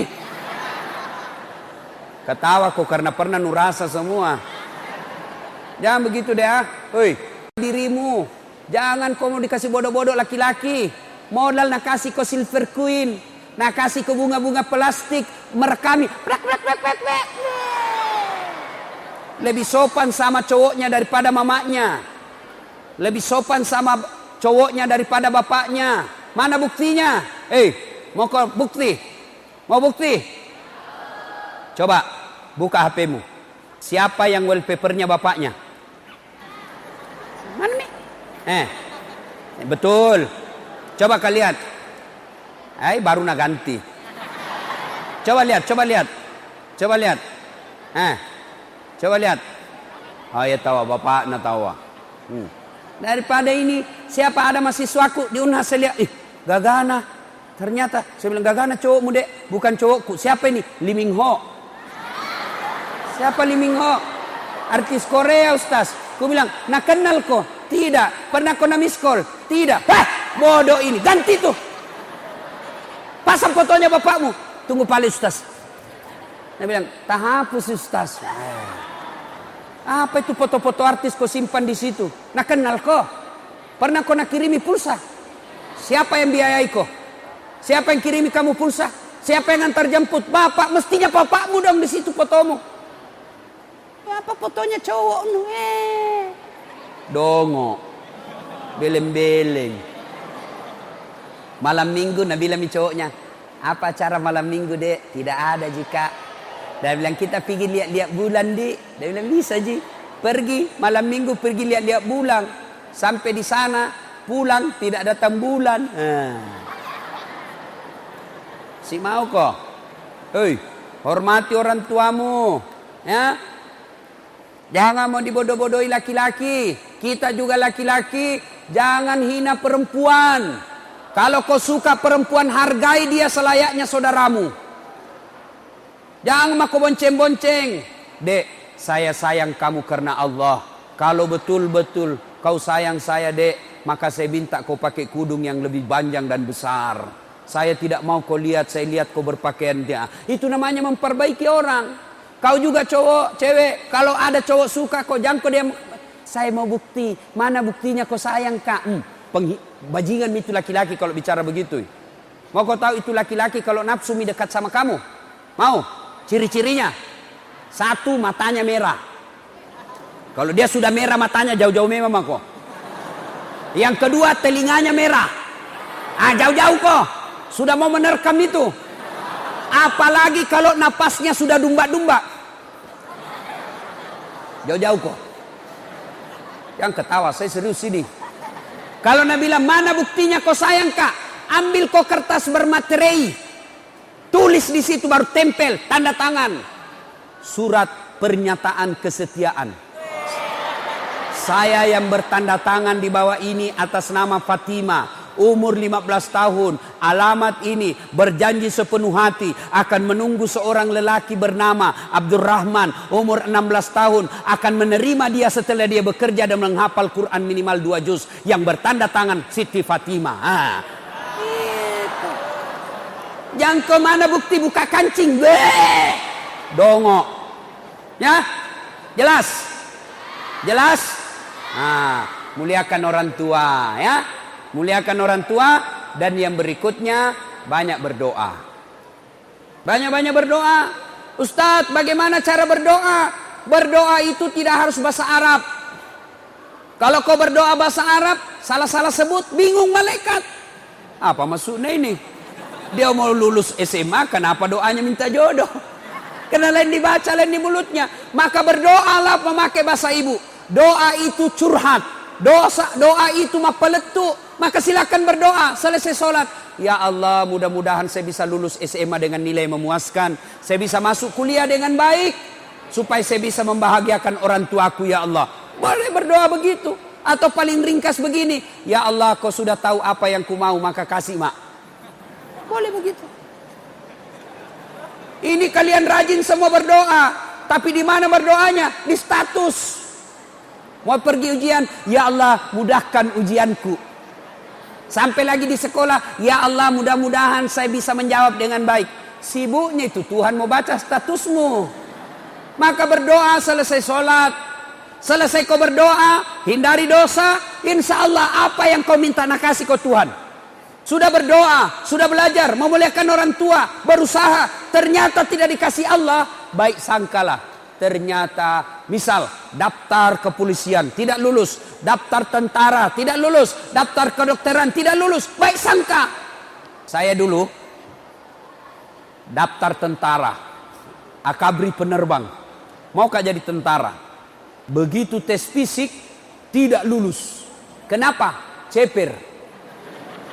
Ketawa kok karena pernah nurasa semua. Jangan begitu deh ah. Hoi. Dirimu, jangan kau mau dikasih bodoh-bodoh laki-laki. Modal nak kasih kau silver queen, nak kasih kau bunga-bunga plastik merekami. Plak, plak, plak, plak, plak. Lebih sopan sama cowoknya daripada mamanya. Lebih sopan sama cowoknya daripada bapaknya. Mana buktinya? Eh, mau kau bukti? Mau bukti? Coba buka H P-mu. Siapa yang wallpapernya bapaknya? Mana nih? Eh, Betul. Coba kalian lihat. Eh, baru nak ganti. Coba lihat, coba lihat. Coba lihat. Eh, coba lihat. Oh ya tahu, bapak nak tahu. Hmm. Daripada ini, siapa ada mahasiswaku di Unhas saya lihat, ih, Gagana. Ternyata saya bilang Gagana cowokmu dek, bukan cowokku. Siapa ini? Lee Min Ho. Siapa Lee Min Ho? Artis Korea, Ustaz. Ku bilang, nak kenal kok? Tidak. Pernah kau na miss call? Tidak. Hah, bodoh ini. Ganti tuh. Pasang fotonya bapakmu. Tunggu paling Ustaz. Dia bilang, tak hapus Ustaz. Apa itu foto-foto artis kau simpan di situ? Nak kenal kok? Pernah kau nak kirimi pulsa? Siapa yang biayai kau? Siapa yang kirimi kamu pulsa? Siapa yang antar jemput? Bapak, mestinya bapakmu dong di situ fotomu. Ya, apa fotonya cowok nu? Eh. Dongo. Beleng-beleng. Malam minggu Nabi bilang cowoknya, apa acara malam minggu dek? Tidak ada jika. Dia bilang kita pergi lihat-lihat bulan dek. Dia bilang bisa ji. Pergi malam minggu pergi lihat-lihat bulan. Sampai di sana pulang tidak datang bulan. Ah. Si mau kok? Hei, hormati orang tuamu. Ya. Jangan mau dibodoh-bodohi laki-laki. Kita juga laki-laki. Jangan hina perempuan. Kalau kau suka perempuan, hargai dia selayaknya saudaramu. Jangan kau bonceng-bonceng. Dek, saya sayang kamu karena Allah. Kalau betul-betul kau sayang saya dek, maka saya minta kau pakai kudung yang lebih panjang dan besar. Saya tidak mau kau lihat, saya lihat kau berpakaian dia. Itu namanya memperbaiki orang. Kau juga cowok, cewek, kalau ada cowok suka kau, jangan kau dia, saya mau bukti, mana buktinya kau sayang kak? Hmm, penghi, bajingan itu laki-laki kalau bicara begitu. Mau kau tahu itu laki-laki kalau nafsu mi dekat sama kamu? Mau? Ciri-cirinya? Satu, matanya merah. Kalau dia sudah merah matanya, jauh-jauh memang kok. Yang kedua, telinganya merah. Ah, jauh-jauh kok. Sudah mau menerkam itu. Apalagi kalau napasnya sudah dumba-dumba. Jauh-jauh kok. Yang ketawa, saya serius ini. Kalau Nabi bilang, mana buktinya kau sayang kak? Ambil kau kertas bermaterai. Tulis di situ baru tempel, tanda tangan. Surat pernyataan kesetiaan. Saya yang bertanda tangan di bawah ini atas nama Fatimah. Umur lima belas tahun, alamat ini, berjanji sepenuh hati akan menunggu seorang lelaki bernama Abdurrahman, umur enam belas tahun, akan menerima dia setelah dia bekerja dan menghafal Quran minimal dua juz, yang bertanda tangan Siti Fatimah. Ah. Itu. Jangan kemana bukti buka kancing, Beh. Dongo. Ya, jelas, jelas. Nah, muliakan orang tua, ya. Muliakan orang tua. Dan yang berikutnya, banyak berdoa. Banyak-banyak berdoa. Ustadz, bagaimana cara berdoa? Berdoa itu tidak harus bahasa Arab. Kalau kau berdoa bahasa Arab, salah-salah sebut, bingung malaikat. Apa maksudnya ini? Dia mau lulus S M A, kenapa doanya minta jodoh? Karena lain dibaca, lain di mulutnya. Maka berdoalah memakai bahasa ibu. Doa itu curhat. Dosa, doa itu mah peletuk. Maka silakan berdoa selesai sholat. Ya Allah, mudah-mudahan saya bisa lulus S M A dengan nilai memuaskan. Saya bisa masuk kuliah dengan baik. Supaya saya bisa membahagiakan orang tuaku ya Allah. Boleh berdoa begitu. Atau paling ringkas begini. Ya Allah, kau sudah tahu apa yang ku mau, maka kasih mak. Boleh begitu. Ini kalian rajin semua berdoa. Tapi di mana berdoanya? Di status. Mau pergi ujian, ya Allah mudahkan ujianku. Sampai lagi di sekolah, ya Allah mudah-mudahan saya bisa menjawab dengan baik. Sibuknya itu Tuhan mau baca statusmu. Maka berdoa selesai sholat. Selesai kau berdoa, hindari dosa. Insya Allah apa yang kau minta nak kasih kau Tuhan. Sudah berdoa, sudah belajar, memuliakan orang tua, berusaha. Ternyata tidak dikasih Allah, baik sangkalah. Ternyata misal daftar kepolisian tidak lulus, daftar tentara tidak lulus, daftar kedokteran tidak lulus, baik sangka. Saya dulu daftar tentara, akabri penerbang, mau kak jadi tentara. Begitu tes fisik tidak lulus. Kenapa? Ceper.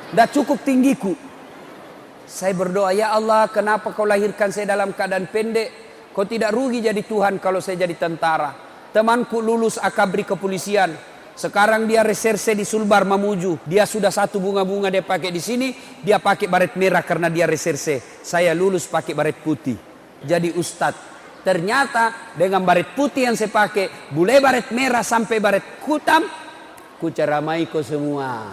Tidak cukup tinggiku. Saya berdoa, ya Allah, kenapa kau lahirkan saya dalam keadaan pendek? Kau tidak rugi jadi Tuhan kalau saya jadi tentara. Temanku lulus akabri kepolisian. Sekarang dia reserse di Sulbar Mamuju. Dia sudah satu bunga-bunga dia pakai di sini. Dia pakai baret merah karena dia reserse. Saya lulus pakai baret putih. Jadi ustadz. Ternyata dengan baret putih yang saya pakai, boleh baret merah sampai baret kutam, ku ceramai kau semua.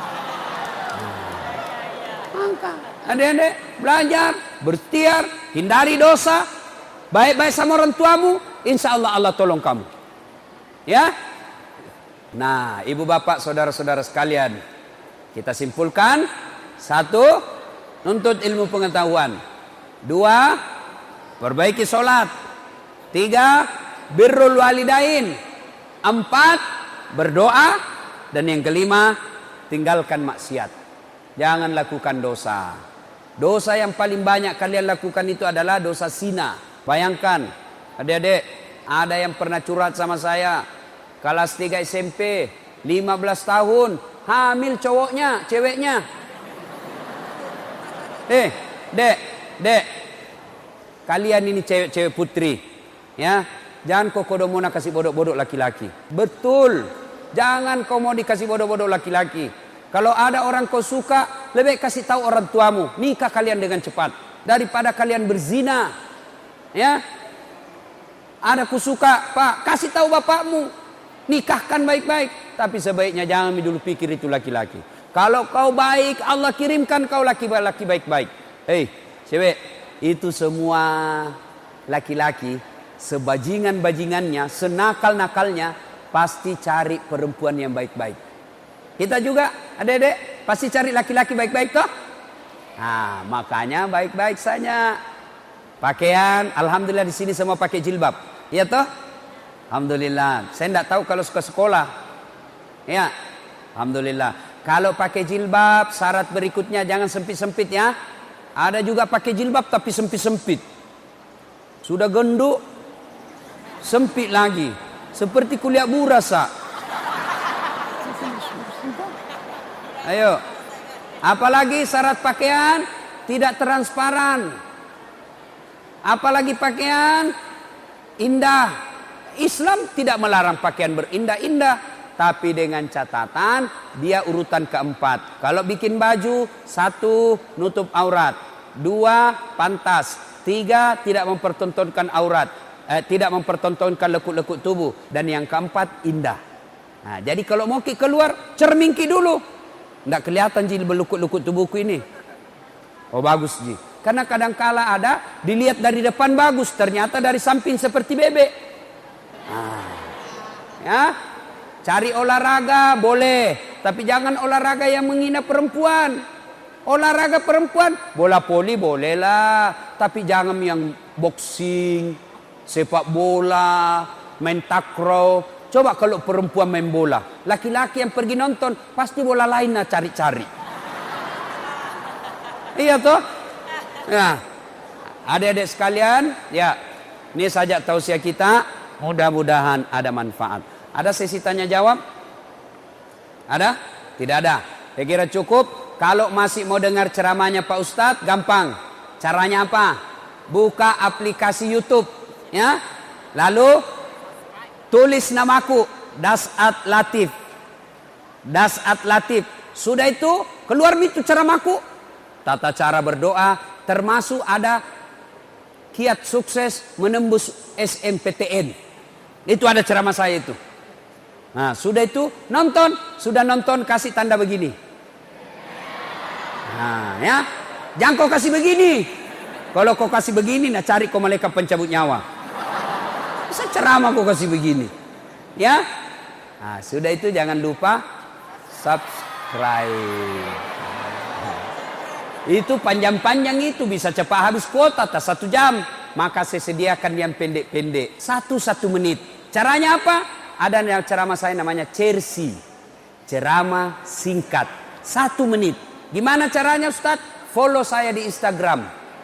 Maka adik-adik belajar, berikhtiar, hindari dosa, baik-baik sama orang tuamu, insya Allah Allah tolong kamu. Ya. Nah, ibu bapak, saudara-saudara sekalian, kita simpulkan: satu, nuntut ilmu pengetahuan; dua, perbaiki sholat; tiga, birrul walidain; empat, berdoa; dan yang kelima, tinggalkan maksiat. Jangan lakukan dosa. Dosa yang paling banyak kalian lakukan itu adalah dosa zina. Bayangkan, adik-adik, ada yang pernah curhat sama saya, kelas tiga S M P, lima belas tahun, hamil cowoknya, ceweknya. Eh, dek, dek, kalian ini cewek-cewek putri, ya, jangan kau kodomona kasih bodoh-bodoh laki-laki. Betul, jangan kau mau dikasih bodoh-bodoh laki-laki. Kalau ada orang kau suka, lebih kasih tahu orang tuamu, nikah kalian dengan cepat daripada kalian berzina. Ya, ada ku suka, Pak, kasih tahu bapakmu, nikahkan baik-baik. Tapi sebaiknya jangan dulu pikir itu laki-laki. Kalau kau baik, Allah kirimkan kau laki-laki baik-baik. Hei, cewek, itu semua laki-laki, sebajingan-bajingannya, senakal-nakalnya, pasti cari perempuan yang baik-baik. Kita juga, adik-adik, pasti cari laki-laki baik-baik toh? Nah, makanya baik-baik saja. Pakaian, alhamdulillah di sini semua pakai jilbab. Iya toh? Alhamdulillah. Saya tidak tahu kalau suka sekolah. Ya, alhamdulillah. Kalau pakai jilbab, syarat berikutnya jangan sempit-sempit ya. Ada juga pakai jilbab tapi sempit-sempit. Sudah genduk, sempit lagi. Seperti kuliah burasa. Ayo. Apalagi syarat pakaian tidak transparan. Apalagi pakaian indah. Islam tidak melarang pakaian berindah-indah, tapi dengan catatan dia urutan keempat. Kalau bikin baju, satu, nutup aurat; dua, pantas; tiga, tidak mempertontonkan aurat, eh, tidak mempertontonkan lekuk-lekuk tubuh; dan yang keempat, indah. Nah, jadi kalau mau keluar, cerminki dulu. Tidak kelihatan ji berlukut-lukut tubuhku ini. Oh bagus ji. Karena kadang-kala ada dilihat dari depan bagus, ternyata dari samping seperti bebek. Nah, ya, cari olahraga boleh, tapi jangan olahraga yang menghina perempuan. Olahraga perempuan, bola voli bolehlah, tapi jangan yang boxing, sepak bola, main takraw. Coba kalau perempuan main bola, laki-laki yang pergi nonton pasti bola lain nah cari-cari. Iya toh? Nah, adik-adik sekalian, ya, ini saja tausiah kita. Mudah-mudahan ada manfaat. Ada sesi tanya jawab? Ada? Tidak ada. Saya kira cukup. Kalau masih mau dengar ceramahnya Pak Ustadz, gampang. Caranya apa? Buka aplikasi YouTube, ya. Lalu tulis namaku, Dasat Latif. Dasat Latif. Sudah itu keluar itu ceramahku. Tata cara berdoa, termasuk ada kiat sukses menembus S M P T N. Itu ada ceramah saya itu. Nah, sudah itu nonton, sudah nonton kasih tanda begini. Nah, ya. Jangan kau kasih begini. Kalau kau kasih begini, nah cari kau malaikat pencabut nyawa. Bisa ceramah kau kasih begini. Ya. Nah, sudah itu jangan lupa subscribe. Itu panjang-panjang itu bisa cepat habis kuota tak satu jam. Maka saya sediakan yang pendek-pendek. Satu-satu menit. Caranya apa? Ada yang ceramah saya namanya Cersi. Ceramah singkat. Satu menit. Gimana caranya Ustaz? Follow saya di Instagram.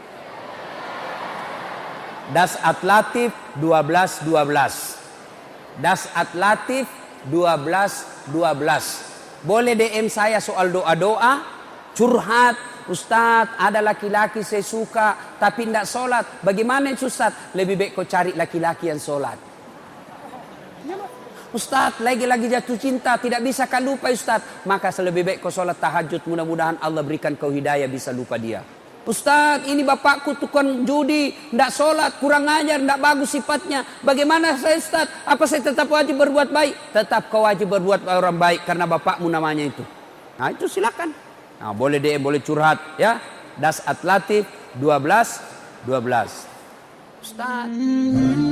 Dasat Latif dua belas dua belas. Dasat Latif dua belas dua belas. Boleh D M saya soal doa-doa. curhat, Ustadz ada laki-laki saya suka tapi tidak sholat. Bagaimana itu Ustadz? Lebih baik kau cari laki-laki yang sholat. Ustadz lagi-lagi jatuh cinta tidak bisa kau lupa Ustadz. Maka lebih baik kau sholat tahajud, mudah-mudahan Allah berikan kau hidayah bisa lupa dia. Ustadz ini bapakku tukang judi, tidak sholat, kurang ajar, tidak bagus sifatnya. Bagaimana saya Ustadz? Apa saya tetap wajib berbuat baik? Tetap kau wajib berbuat orang baik karena bapakmu namanya itu. Nah itu silakan. Nah, boleh D M, boleh curhat ya. Das At Latif dua belas dua belas. Ustadz.